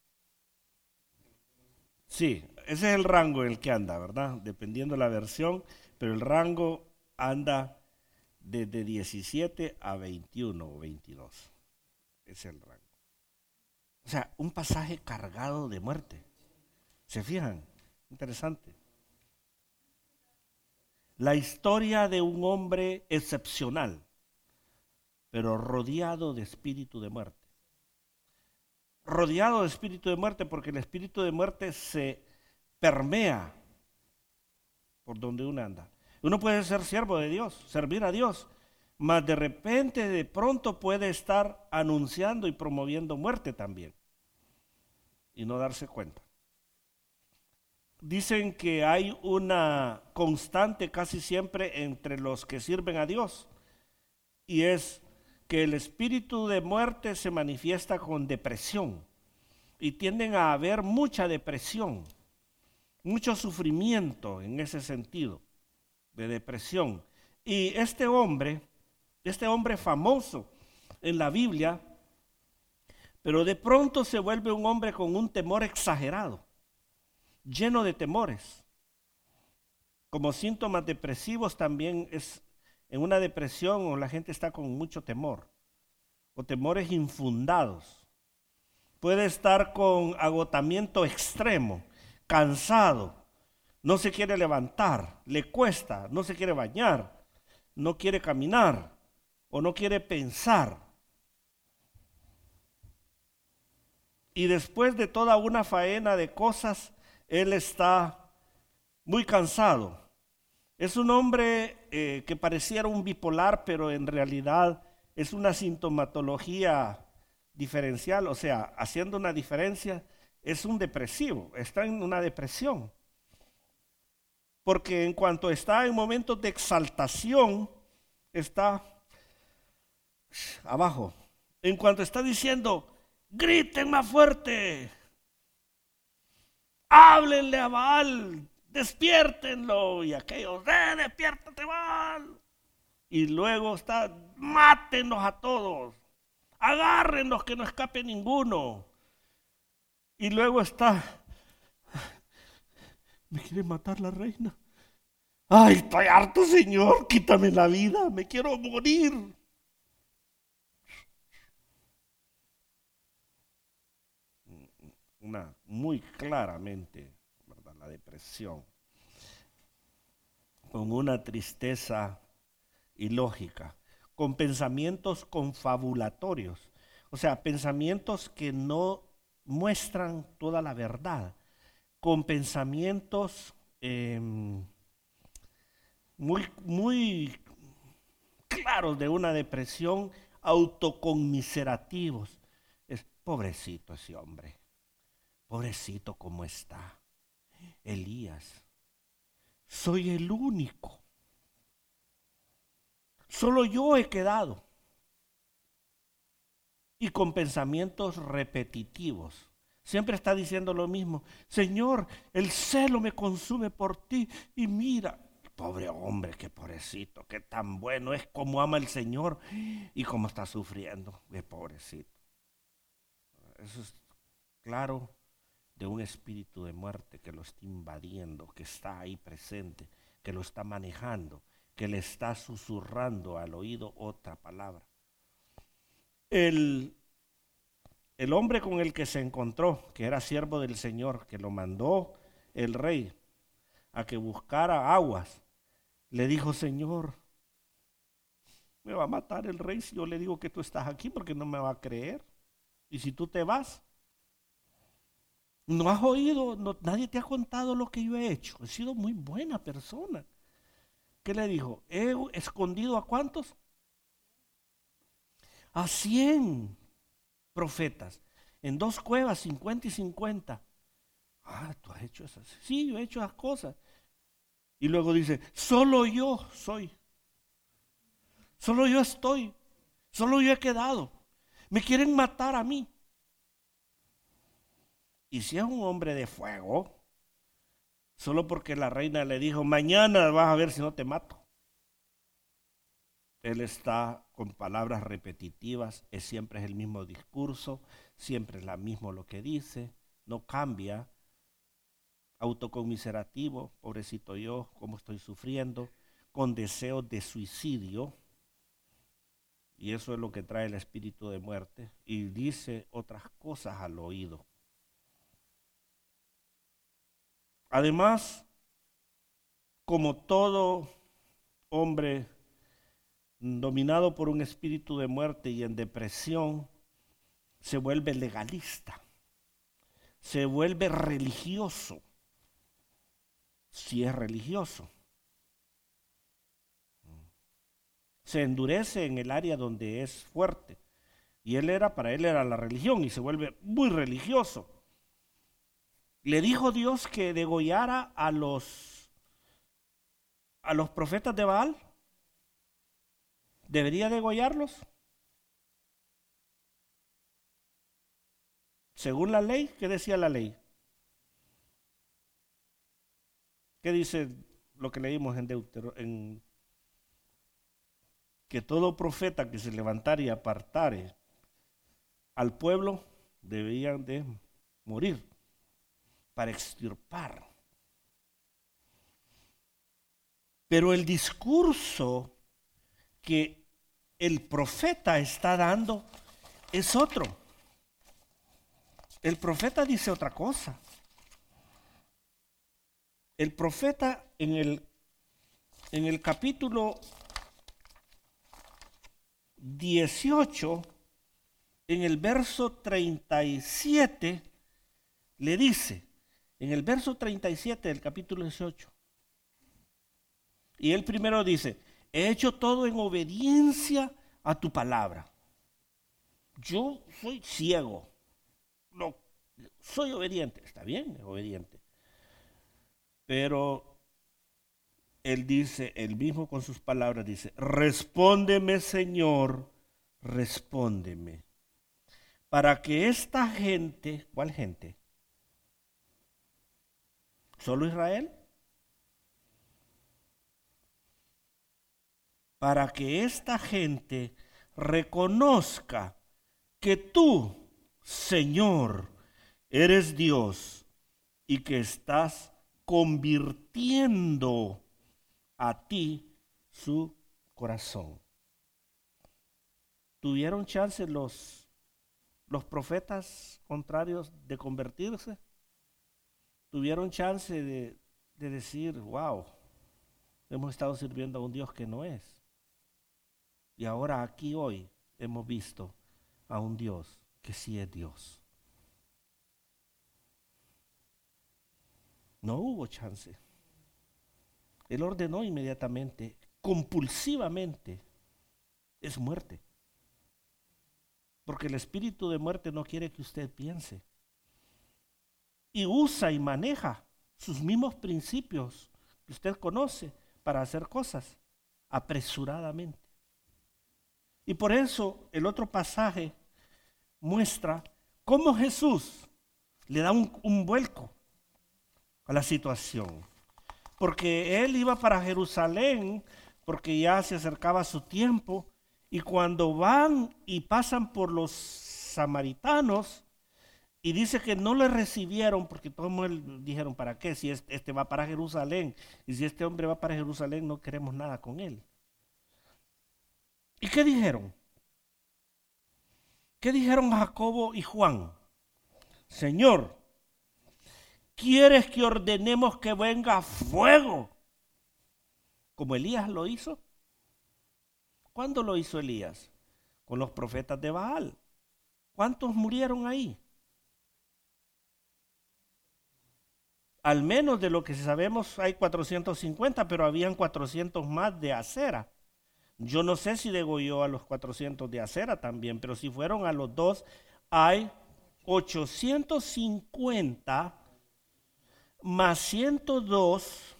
Sí, ese es el rango en el que anda, ¿verdad? Dependiendo la versión, pero el rango anda desde diecisiete a veintiuno o veintidós. Ese es el rango. O sea, un pasaje cargado de muerte. ¿Se fijan? Interesante. La historia de un hombre excepcional, pero rodeado de espíritu de muerte. Rodeado de espíritu de muerte porque el espíritu de muerte se permea por donde uno anda. Uno puede ser siervo de Dios, servir a Dios, mas de repente, de pronto puede estar anunciando y promoviendo muerte también y no darse cuenta. Dicen que hay una constante casi siempre entre los que sirven a Dios, y es que el espíritu de muerte se manifiesta con depresión y tienden a haber mucha depresión. mucho sufrimiento en ese sentido, de depresión. Y este hombre, este hombre famoso en la Biblia, pero de pronto se vuelve un hombre con un temor exagerado, lleno de temores. Como síntomas depresivos también es en una depresión o la gente está con mucho temor o temores infundados. Puede estar con agotamiento extremo, cansado, no se quiere levantar, le cuesta, no se quiere bañar, no quiere caminar o no quiere pensar. Y después de toda una faena de cosas, él está muy cansado. Es un hombre eh, que pareciera un bipolar, pero en realidad es una sintomatología diferencial, o sea, haciendo una diferencia, es un depresivo, está en una depresión. Porque en cuanto está en momentos de exaltación, está abajo. En cuanto está diciendo, griten más fuerte, háblenle a Baal, despiértenlo, y aquellos, ¡eh, despiértate Baal! Y luego está, mátenlos a todos, agárrenlos que no escape ninguno. Y luego está, me quiere matar la reina. Ay, estoy harto, Señor, quítame la vida, me quiero morir. Una, muy claramente, ¿verdad? La depresión, con una tristeza ilógica, con pensamientos confabulatorios, o sea, pensamientos que no muestran toda la verdad, con pensamientos eh, muy, muy claros de una depresión, autoconmiserativos. Es pobrecito ese hombre, pobrecito cómo está. Elías, soy el único. Solo yo he quedado. Y con pensamientos repetitivos. Siempre está diciendo lo mismo. Señor, el celo me consume por ti. Y mira, pobre hombre, qué pobrecito, qué tan bueno es como ama el Señor y cómo está sufriendo. Qué pobrecito. Eso es claro de un espíritu de muerte que lo está invadiendo, que está ahí presente, que lo está manejando, que le está susurrando al oído otra palabra. El, el hombre con el que se encontró, que era siervo del Señor, que lo mandó el rey a que buscara aguas, le dijo, Señor, me va a matar el rey si yo le digo que tú estás aquí porque no me va a creer. Y si tú te vas, no has oído, no, nadie te ha contado lo que yo he hecho. He sido muy buena persona. ¿Qué le dijo? He escondido ¿a cuántos? A cien profetas. En dos cuevas, cincuenta y cincuenta. Ah, tú has hecho esas. Sí, yo he hecho esas cosas. Y luego dice, solo yo soy. Solo yo estoy. Solo yo he quedado. Me quieren matar a mí. Y si es un hombre de fuego, solo porque la reina le dijo, mañana vas a ver si no te mato. Él está con palabras repetitivas, es siempre es el mismo discurso, siempre es lo mismo lo que dice, no cambia. Autoconmiserativo, pobrecito yo, cómo estoy sufriendo, con deseos de suicidio. Y eso es lo que trae el espíritu de muerte. Y dice otras cosas al oído. Además, como todo hombre dominado por un espíritu de muerte y en depresión, se vuelve legalista, se vuelve religioso, si es religioso. Se endurece en el área donde es fuerte. Y él era, para él era la religión y se vuelve muy religioso. Le dijo Dios que degollara a los, a los profetas de Baal. ¿Debería degollarlos? Según la ley, ¿qué decía la ley? ¿Qué dice lo que leímos en Deuteronomio? En que todo profeta que se levantare y apartare al pueblo debían de morir para extirpar. Pero el discurso que el profeta está dando es otro. El profeta dice otra cosa. El profeta en el, en el capítulo dieciocho, en el verso treinta y siete, le dice, en el verso treinta y siete del capítulo dieciocho, y él primero dice, he hecho todo en obediencia a tu palabra. Yo soy ciego, no, soy obediente, está bien, es obediente. Pero él dice, él mismo con sus palabras dice, respóndeme, Señor, respóndeme, para que esta gente, ¿cuál gente? ¿Solo Israel? Para que esta gente reconozca que tú, Señor, eres Dios y que estás convirtiendo a ti su corazón. ¿Tuvieron chance los, los profetas contrarios de convertirse? ¿Tuvieron chance de, de decir, wow, hemos estado sirviendo a un Dios que no es? Y ahora aquí hoy hemos visto a un Dios que sí es Dios. No hubo chance. Él ordenó inmediatamente, compulsivamente, es muerte. Porque el espíritu de muerte no quiere que usted piense. Y usa y maneja sus mismos principios que usted conoce para hacer cosas apresuradamente. Y por eso el otro pasaje muestra cómo Jesús le da un, un vuelco a la situación. Porque él iba para Jerusalén, porque ya se acercaba su tiempo, y cuando van y pasan por los samaritanos, y dice que no le recibieron, porque todos dijeron, ¿para qué? Si este, este va para Jerusalén, y si este hombre va para Jerusalén, no queremos nada con él. ¿Y qué dijeron? ¿Qué dijeron Jacobo y Juan? Señor, ¿quieres que ordenemos que venga fuego? Como Elías lo hizo. ¿Cuándo lo hizo Elías? Con los profetas de Baal. ¿Cuántos murieron ahí? Al menos de lo que sabemos hay cuatrocientos cincuenta, pero habían cuatrocientos más de Acera. Yo no sé si degolló a los cuatrocientos de Acera también, pero si fueron a los dos, hay ochocientos cincuenta más ciento dos.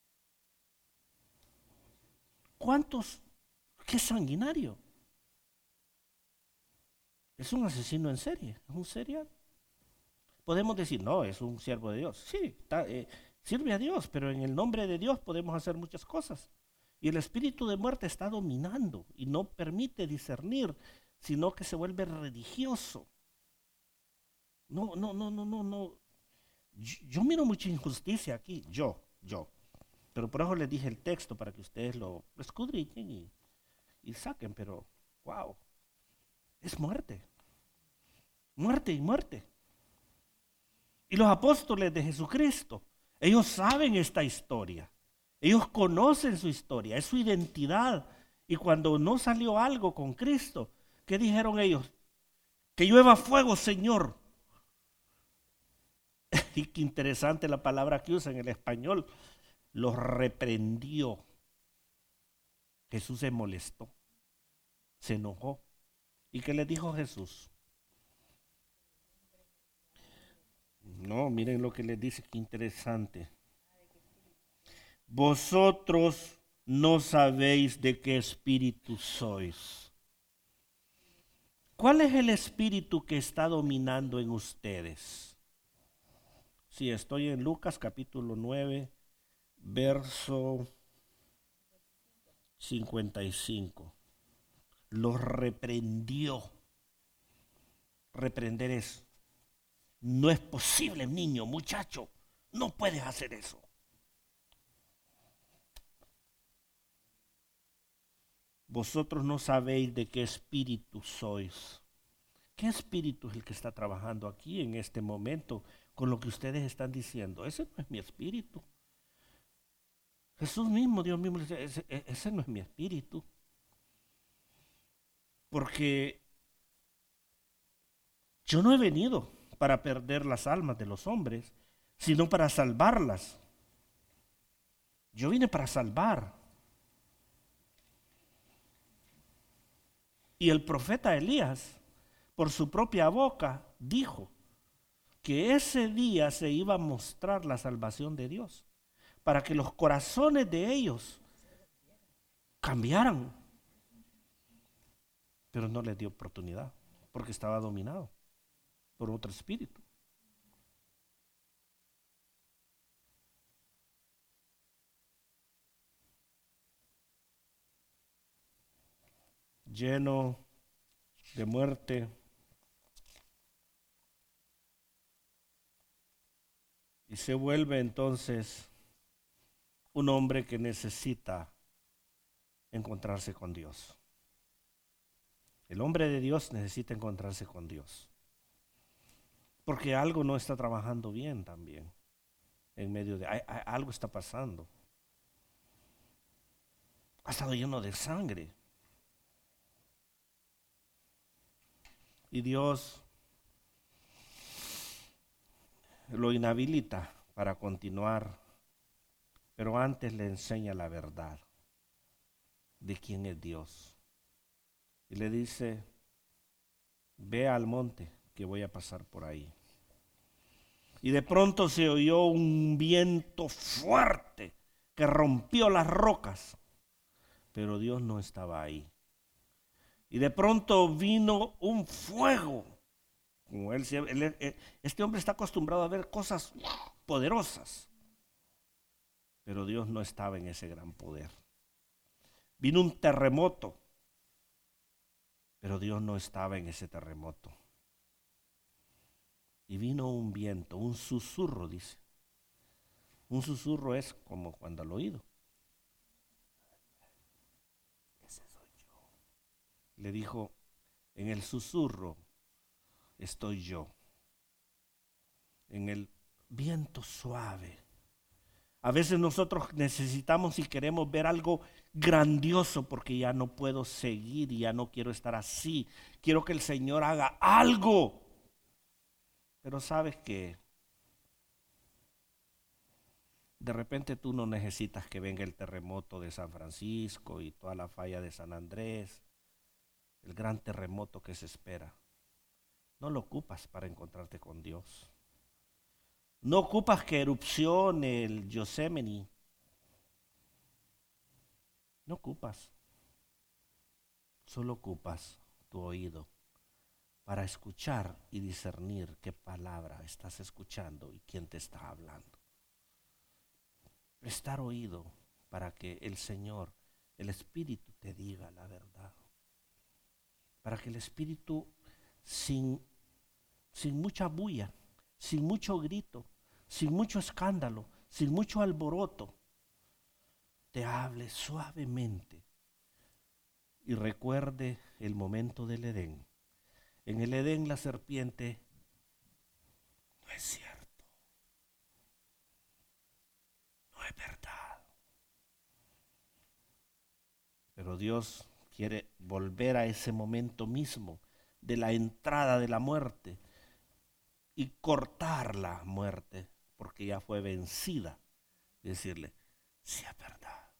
¿Cuántos? ¡Qué sanguinario! Es un asesino en serie, es un serial. Podemos decir, no, es un siervo de Dios. Sí, está, eh, sirve a Dios, pero en el nombre de Dios podemos hacer muchas cosas. Y el espíritu de muerte está dominando y no permite discernir, sino que se vuelve religioso. No, no, no, no, no, no. Yo, yo miro mucha injusticia aquí, yo, yo. Pero por eso les dije el texto para que ustedes lo escudriñen y, y saquen, pero wow, es muerte. Muerte y muerte. Y los apóstoles de Jesucristo, ellos saben esta historia. Ellos conocen su historia, es su identidad. Y cuando no salió algo con Cristo, ¿qué dijeron ellos? Que llueva fuego, Señor. Y qué interesante la palabra que usa en el español. Los reprendió. Jesús se molestó, se enojó. ¿Y qué le dijo Jesús? No, miren lo que les dice, qué interesante. Vosotros no sabéis de qué espíritu sois. ¿Cuál es el espíritu que está dominando en ustedes? Sí, estoy en Lucas capítulo nueve verso cincuenta y cinco. Los reprendió. Reprender es, no es posible, niño, muchacho, no puedes hacer eso. Vosotros no sabéis de qué espíritu sois. ¿Qué espíritu es el que está trabajando aquí en este momento con lo que ustedes están diciendo? Ese no es mi espíritu. Jesús mismo, Dios mismo, dice, ese, ese no es mi espíritu. Porque yo no he venido para perder las almas de los hombres, sino para salvarlas. Yo vine para salvar. Y el profeta Elías, por su propia boca, dijo que ese día se iba a mostrar la salvación de Dios, para que los corazones de ellos cambiaran. Pero no les dio oportunidad, porque estaba dominado por otro espíritu. Lleno de muerte y se vuelve entonces un hombre que necesita encontrarse con Dios. El hombre de Dios necesita encontrarse con Dios, porque algo no está trabajando bien también en medio de hay, hay, algo está pasando. Ha estado lleno de sangre. Y Dios lo inhabilita para continuar, pero antes le enseña la verdad de quién es Dios. Y le dice, ve al monte que voy a pasar por ahí. Y de pronto se oyó un viento fuerte que rompió las rocas, pero Dios no estaba ahí. Y de pronto vino un fuego. Como él, él, este hombre está acostumbrado a ver cosas poderosas, pero Dios no estaba en ese gran poder. Vino un terremoto, pero Dios no estaba en ese terremoto. Y vino un viento, un susurro, dice. Un susurro es como cuando al oído. Ese soy yo. Le dijo, en el susurro estoy yo. En el viento suave. A veces nosotros necesitamos y queremos ver algo grandioso porque ya no puedo seguir y ya no quiero estar así. Quiero que el Señor haga algo. Pero sabes que de repente tú no necesitas que venga el terremoto de San Francisco y toda la falla de San Andrés, el gran terremoto que se espera. No lo ocupas para encontrarte con Dios. No ocupas que erupcione el Yosemite. No ocupas. Solo ocupas tu oído para escuchar y discernir qué palabra estás escuchando y quién te está hablando. Prestar oído para que el Señor, el Espíritu, te diga la verdad. Para que el Espíritu, sin, sin mucha bulla, sin mucho grito, sin mucho escándalo, sin mucho alboroto, te hable suavemente y recuerde el momento del Edén. En el Edén la serpiente, no es cierto, no es verdad. Pero Dios quiere volver a ese momento mismo de la entrada de la muerte y cortar la muerte porque ya fue vencida. Y decirle, sí es verdad,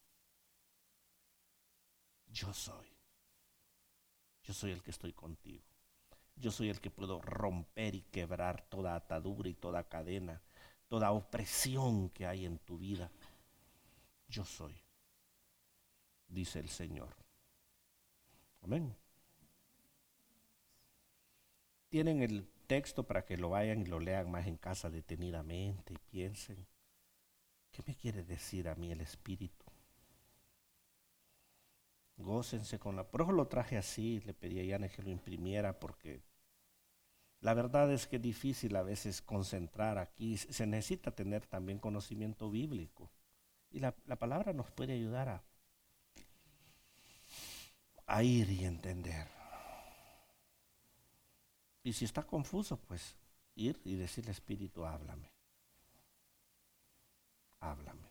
yo soy, yo soy el que estoy contigo. Yo soy el que puedo romper y quebrar toda atadura y toda cadena, toda opresión que hay en tu vida. Yo soy, dice el Señor. Amén. Tienen el texto para que lo vayan y lo lean más en casa detenidamente y piensen. ¿Qué me quiere decir a mí el Espíritu? Gócense con la... Por eso lo traje así, le pedí a Yane que lo imprimiera porque la verdad es que es difícil a veces concentrar aquí. Se necesita tener también conocimiento bíblico. Y la, la palabra nos puede ayudar a, a ir y entender. Y si está confuso, pues ir y decirle, Espíritu, háblame. Háblame.